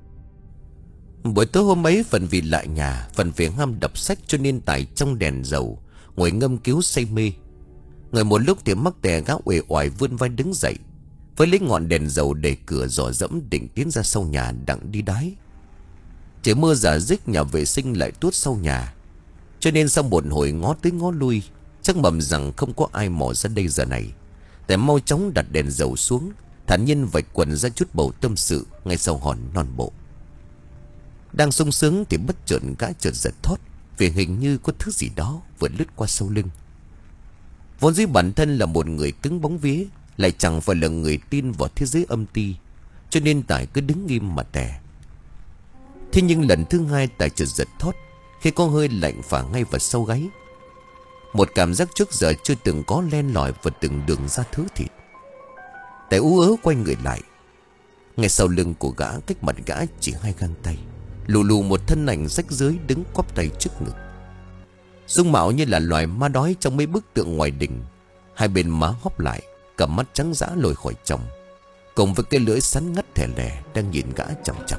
Buổi tối hôm ấy, phần vì lại nhà, phần vì ham đọc sách, cho nên Tài trong đèn dầu ngồi ngâm cứu say mê. Ngồi một lúc thì mắc tè gã uể oải vươn vai đứng dậy, với lấy ngọn đèn dầu để cửa dò dẫm định tiến ra sau nhà đặng đi đái. Trời mưa giả dích, nhà vệ sinh lại tuốt sau nhà, cho nên sau một hồi ngó tới ngó lui, chắc mầm rằng không có ai mò ra đây giờ này. Tài mau chóng đặt đèn dầu xuống, thản nhiên vạch quần ra chút bầu tâm sự ngay sau hòn non bộ. Đang sung sướng thì bất chợt gã chợt giật thót, vì hình như có thứ gì đó vừa lướt qua sau lưng. Vốn dĩ bản thân là một người cứng bóng vía, lại chẳng phải là người tin vào thế giới âm ti, cho nên Tài cứ đứng nghiêm mà tè. Thế nhưng lần thứ hai Tài chợt giật thót khi có hơi lạnh phả ngay vào sau gáy. Một cảm giác trước giờ chưa từng có len lỏi vào từng đường da thớ thịt. Tài ú ớ quay người lại. Ngay sau lưng của gã, cách mặt gã chỉ hai găng tay, lù lù một thân ảnh rách rưới đứng quắp tay trước ngực. Dung mạo như là loài ma đói trong mấy bức tượng ngoài đình. Hai bên má hóp lại, cặp mắt trắng dã lồi khỏi chồng, cùng với cái lưỡi sắn ngắt thè lè đang nhìn gã chằm chằm.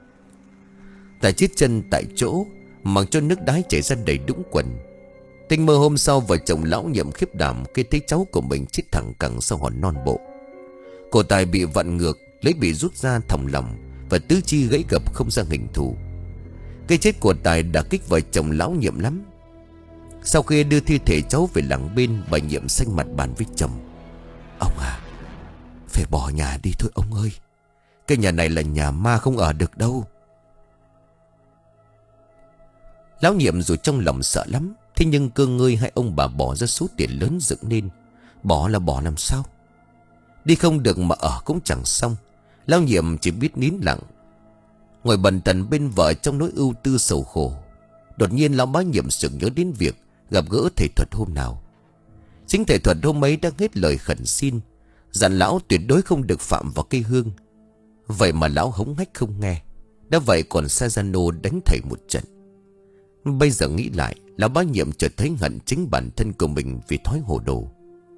Tài chết chân tại chỗ, mặc cho nước đái chảy ra đầy đũng quần. Tinh mơ hôm sau, vợ chồng Lão Nhiệm khiếp đảm khi thấy cháu của mình chết thẳng cẳng sau hòn non bộ. Cổ Tài bị vặn ngược, lấy bị rút ra thòng lòng, và tứ chi gãy gập không ra hình thù. Cái chết của Tài đã kích vợ chồng Lão Nhiệm lắm. Sau khi đưa thi thể cháu về làng bên, bà Nhiệm xanh mặt bàn với chồng. Ông à, phải bỏ nhà đi thôi ông ơi. Cái nhà này là nhà ma, không ở được đâu. Lão Nhiệm dù trong lòng sợ lắm, thế nhưng cơ ngơi hai ông bà bỏ ra số tiền lớn dựng nên. Bỏ là bỏ làm sao? Đi không được mà ở cũng chẳng xong. Lão Nhiệm chỉ biết nín lặng, ngồi bần tần bên vợ trong nỗi ưu tư sầu khổ. Đột nhiên lão bá Nhiệm sực nhớ đến việc gặp gỡ thầy thuật hôm nào. Chính thầy thuật hôm ấy đã hết lời khẩn xin, dặn lão tuyệt đối không được phạm vào cây hương. Vậy mà lão hống hách không nghe, đã vậy còn sai ra nô đánh thầy một trận. Bây giờ nghĩ lại, lão bá Nhiệm chợt thấy hận chính bản thân của mình vì thói hồ đồ.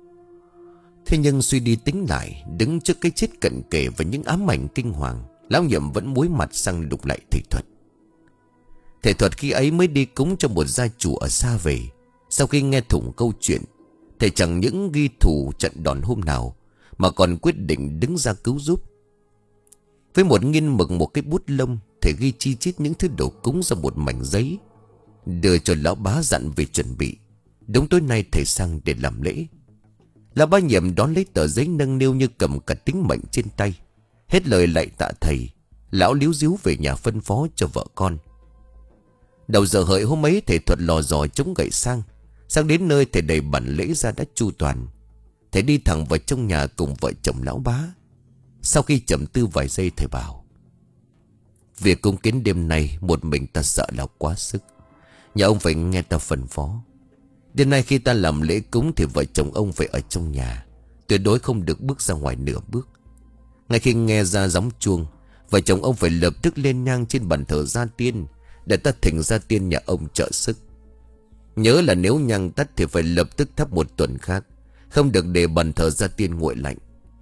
Thế nhưng suy đi tính lại, đứng trước cái chết cận kề và những ám ảnh kinh hoàng, lão Nhiệm vẫn muối mặt sang đục lại thầy thuật. Thầy thuật khi ấy mới đi cúng cho một gia chủ ở xa về. Sau khi nghe thủng câu chuyện, thầy chẳng những ghi thủ trận đòn hôm nào, mà còn quyết định đứng ra cứu giúp. Với một nghiên mực, một cái bút lông, thầy ghi chi chít những thứ đồ cúng ra một mảnh giấy, đưa cho lão bá dặn về chuẩn bị. Đúng tối nay thầy sang để làm lễ. Lão bá Nhiệm đón lấy tờ giấy nâng niu như cầm cả tính mệnh trên tay. Hết lời lạy tạ thầy, lão líu díu về nhà phân phó cho vợ con. Đầu giờ hợi hôm ấy, thầy thuật lò dò chống gậy sang. Sang đến nơi, thầy đầy bản lễ ra đã chu toàn. Thầy đi thẳng vào trong nhà cùng vợ chồng lão bá. Sau khi trầm tư vài giây, thầy bảo: việc cúng kiến đêm nay một mình ta sợ là quá sức. Nhà ông phải nghe ta phân phó. Đêm nay khi ta làm lễ cúng thì vợ chồng ông phải ở trong nhà, tuyệt đối không được bước ra ngoài nửa bước. Ngay khi nghe ra gióng chuông, vợ chồng ông phải lập tức lên nhang trên bàn thờ gia tiên, để ta thỉnh gia tiên nhà ông trợ sức. Nhớ là nếu nhang tắt thì phải lập tức thắp một tuần khác, không được để bàn thờ gia tiên nguội lạnh.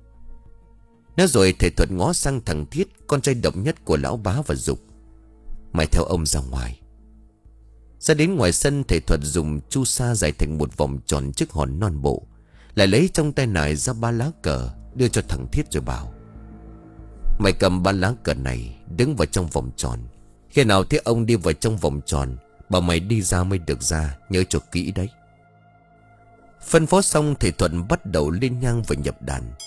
Nói rồi thầy thuật ngó sang thằng Thiết, con trai độc nhất của lão bá, và dục: mày theo ông ra ngoài. Ra đến ngoài sân, thầy thuật dùng chu sa dài thành một vòng tròn trước hòn non bộ, lại lấy trong tay nải ra ba lá cờ đưa cho thằng Thiết rồi bảo: mày cầm ba lá cờ này, đứng vào trong vòng tròn. Khi nào thấy ông đi vào trong vòng tròn, bảo mày đi ra mới được ra, nhớ cho kỹ đấy. Phân phó xong, thầy Thuận bắt đầu lên nhang và nhập đàn.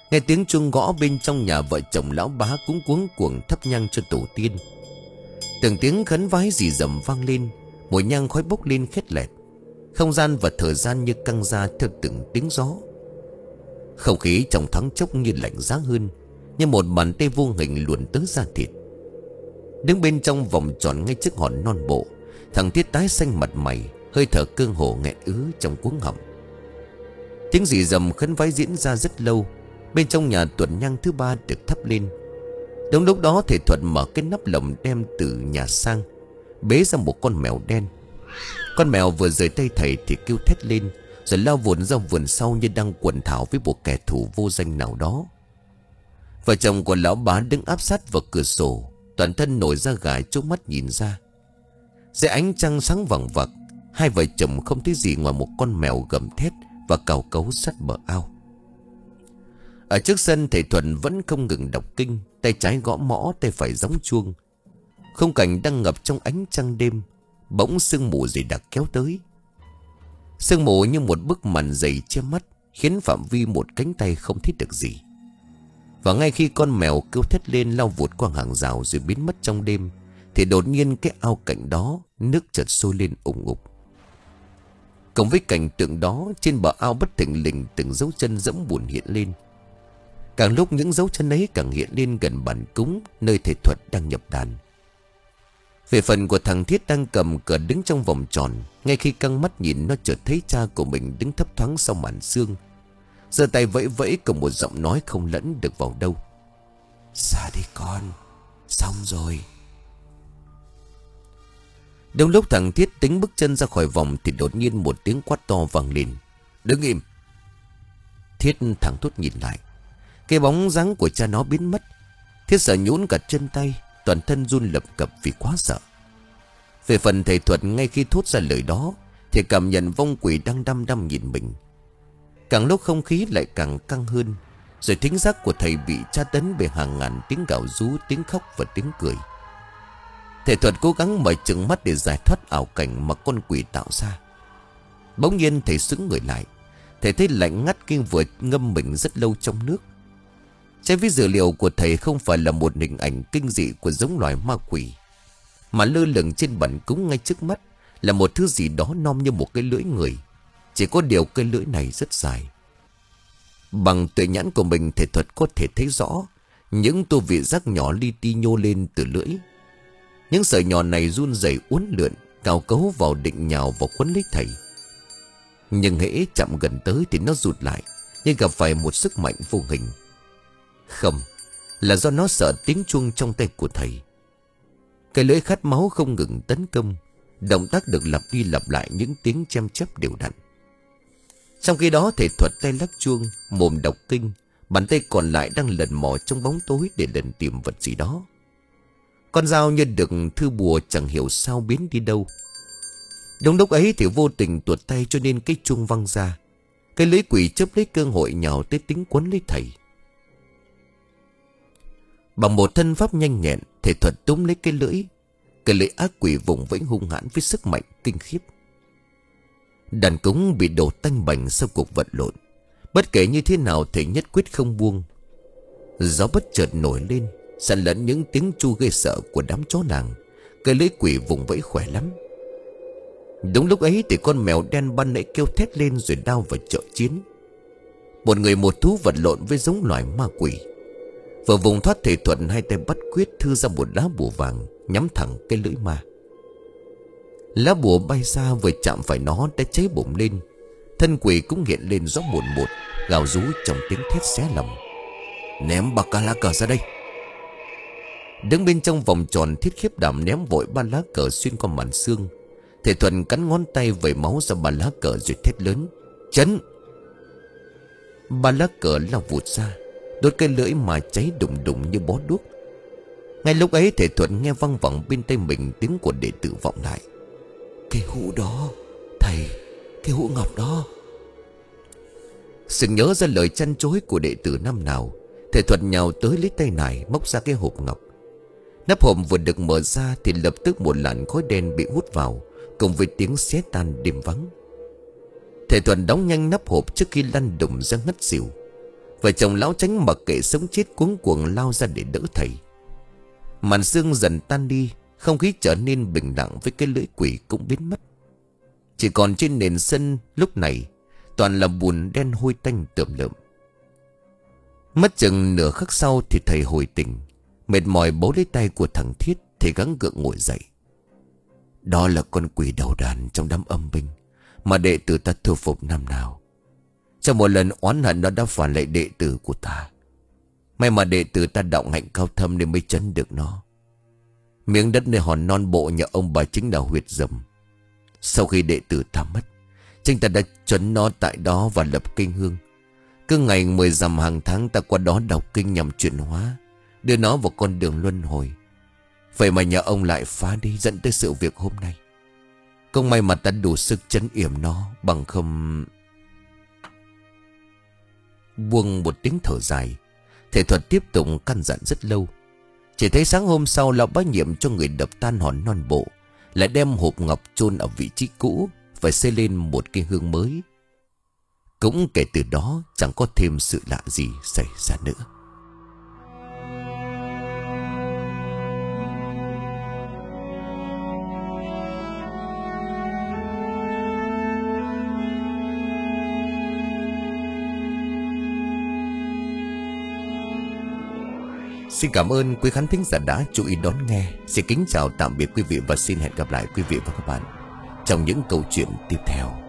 Nghe tiếng chuông gõ bên trong nhà, vợ chồng lão bá cũng cuống cuồng thắp nhang cho tổ tiên. Từng tiếng khấn vái rì rầm vang lên, mùi nhang khói bốc lên khét lẹt. Không gian và thời gian như căng ra theo từng tiếng gió. Không khí trong thoáng chốc như lạnh giá hơn, như một bàn tay vô hình luồn tới da thịt. Đứng bên trong vòng tròn ngay trước hòn non bộ, thằng Thiết tái xanh mặt mày, hơi thở cơ hồ nghẹn ứ trong cuống họng. Tiếng rì rầm khấn vái diễn ra rất lâu. Bên trong nhà tuần nhang thứ ba được thắp lên. Đúng lúc đó thầy Thuật mở cái nắp lồng đem từ nhà sang, bế ra một con mèo đen. Con mèo vừa rời tay thầy thì kêu thét lên, rồi lao vụn ra vườn sau như đang quần thảo với một kẻ thù vô danh nào đó. Vợ chồng của lão bá đứng áp sát vào cửa sổ, toàn thân nổi da gà chố mắt nhìn ra. Dưới ánh trăng sáng vằng vặc, hai vợ chồng không thấy gì ngoài một con mèo gầm thét và cào cấu sát bờ ao. Ở trước sân, thầy Thuần vẫn không ngừng đọc kinh, tay trái gõ mõ, tay phải gióng chuông. Khung cảnh đang ngập trong ánh trăng đêm. Bỗng sương mù dày đặc kéo tới. Sương mù như một bức màn dày che mắt, khiến phạm vi một cánh tay không thấy được gì. Và ngay khi con mèo kêu thét lên lao vụt qua hàng rào rồi biến mất trong đêm, thì đột nhiên cái ao cạnh đó nước chợt sôi lên ủng ục. Cộng với cảnh tượng đó, trên bờ ao bất thình lình từng dấu chân dẫm bùn hiện lên. Càng lúc những dấu chân ấy càng hiện lên gần bàn cúng, nơi thầy Thuật đang nhập đàn. Về phần của thằng Thiết đang cầm cờ đứng trong vòng tròn, ngay khi căng mắt nhìn, nó chợt thấy cha của mình đứng thấp thoáng sau màn sương, giơ tay vẫy vẫy cùng một giọng nói không lẫn được vào đâu: "Ra đi con, xong rồi." Đúng lúc thằng Thiết tính bước chân ra khỏi vòng thì đột nhiên một tiếng quát to vang lên: "Đứng im!" Thiết thẳng thốt nhìn lại, cái bóng dáng của cha nó biến mất. Thiết sợ nhũn cả chân tay, toàn thân run lập cập vì quá sợ. Về phần thầy Thuật, ngay khi thốt ra lời đó thì cảm nhận vong quỷ đang đăm đăm nhìn mình. Càng lúc không khí lại càng căng hơn, rồi thính giác của thầy bị tra tấn bởi hàng ngàn tiếng gào rú, tiếng khóc và tiếng cười. Thầy Thuật cố gắng mở trừng mắt để giải thoát ảo cảnh mà con quỷ tạo ra. Bỗng nhiên thầy sững người lại. Thầy thấy lạnh ngắt khi vừa ngâm mình rất lâu trong nước. Trái với dữ liệu của thầy, không phải là một hình ảnh kinh dị của giống loài ma quỷ, mà lơ lửng trên bàn cúng ngay trước mắt là một thứ gì đó non như một cái lưỡi người. Chỉ có điều cái lưỡi này rất dài. Bằng tuệ nhãn của mình, thầy Thuật có thể thấy rõ những tua vị rác nhỏ li ti nhô lên từ lưỡi. Những sợi nhỏ này run rẩy uốn lượn, cào cấu vào định nhào vào quấn lấy thầy. Nhưng hễ chạm gần tới thì nó rụt lại, như gặp phải một sức mạnh vô hình. Không, là do nó sợ tiếng chuông trong tay của thầy. Cái lưỡi khát máu không ngừng tấn công, động tác được lặp đi lặp lại những tiếng chém chép đều đặn. Trong khi đó, thầy Thuật tay lắc chuông, mồm đọc kinh, bàn tay còn lại đang lần mò trong bóng tối để lần tìm vật gì đó. Con dao như được thư bùa chẳng hiểu sao biến đi đâu. Đúng lúc ấy thì vô tình tuột tay, cho nên cái chuông văng ra. Cái lưỡi quỷ chớp lấy cơ hội nhào tới tính quấn lấy thầy. Bằng một thân pháp nhanh nhẹn, thầy Thuật túm lấy cái lưỡi. Cái lưỡi ác quỷ vùng vẫy hung hãn với sức mạnh kinh khiếp. Đàn cúng bị đổ tanh bành sau cuộc vật lộn. Bất kể như thế nào, thầy nhất quyết không buông. Gió bất chợt nổi lên, xen lẫn những tiếng chu ghê sợ của đám chó nàng. Cái lưỡi quỷ vùng vẫy khỏe lắm. Đúng lúc ấy thì con mèo đen ban nãy kêu thét lên rồi đao vào trợ chiến. Một người một thú vật lộn với giống loài ma quỷ. Vừa vùng thoát, thầy Thuận hai tay bắt quyết thư ra một lá bùa vàng, nhắm thẳng cái lưỡi ma. Lá bùa bay ra, vừa chạm phải nó đã cháy bùng lên. Thân quỷ cũng hiện lên rõ một một, gào rú trong tiếng thét xé lòng: "Ném bạc ca lá cờ ra đây!" Đứng bên trong vòng tròn, Thiết khiếp đảm ném vội ba lá cờ xuyên qua màn xương. Thầy Thuần cắn ngón tay vẩy máu ra ba lá cờ rồi thét lớn: "Chấn!" Ba lá cờ lao vụt ra, đốt cái lưỡi mà cháy đùng đùng như bó đuốc. Ngay lúc ấy, thầy Thuận nghe văng vẳng bên tay mình tiếng của đệ tử vọng lại: "Cái hũ đó, thầy, cái hũ ngọc đó." Sực nhớ ra lời chăn chối của đệ tử năm nào, thầy Thuận nhào tới lấy tay nải móc ra cái hộp ngọc. Nắp hộp vừa được mở ra thì lập tức một làn khói đen bị hút vào, cùng với tiếng xé tan đêm vắng. Thầy Thuận đóng nhanh nắp hộp trước khi lăn đùng ra ngất xỉu. Vợ chồng lão Chánh mặc kệ sống chết cuống cuồng lao ra để đỡ thầy. Màn sương dần tan đi, không khí trở nên bình lặng với cái lưỡi quỷ cũng biến mất. Chỉ còn trên nền sân lúc này toàn là bùn đen hôi tanh tởm lợm. Mất chừng nửa khắc sau thì thầy hồi tỉnh. Mệt mỏi bấu lấy tay của thằng Thiết, thầy gắng gượng ngồi dậy. Đó là con quỷ đầu đàn trong đám âm binh mà đệ tử ta thu phục năm nào. Trong một lần oán hận nó đã phản lại đệ tử của ta. May mà đệ tử ta đạo hạnh cao thâm nên mới chấn được nó. Miếng đất nơi hòn non bộ nhà ông bà chính là huyệt rầm. Sau khi đệ tử ta mất, chính ta đã trấn nó tại đó và lập kinh hương. Cứ ngày mười dặm hàng tháng ta qua đó đọc kinh nhằm chuyển hóa, đưa nó vào con đường luân hồi. Vậy mà nhà ông lại phá đi, dẫn tới sự việc hôm nay. Không may mà ta đủ sức trấn yểm nó, bằng không... Buông một tiếng thở dài, thầy Thuật tiếp tục căn dặn rất lâu. Chỉ thấy sáng hôm sau lão bá nhiệm cho người đập tan hòn non bộ, lại đem hộp ngọc chôn ở vị trí cũ, phải xây lên một cái hương mới. Cũng kể từ đó chẳng có thêm sự lạ gì xảy ra nữa. Xin cảm ơn quý khán thính giả đã chú ý đón nghe. Xin kính chào tạm biệt quý vị và xin hẹn gặp lại quý vị và các bạn trong những câu chuyện tiếp theo.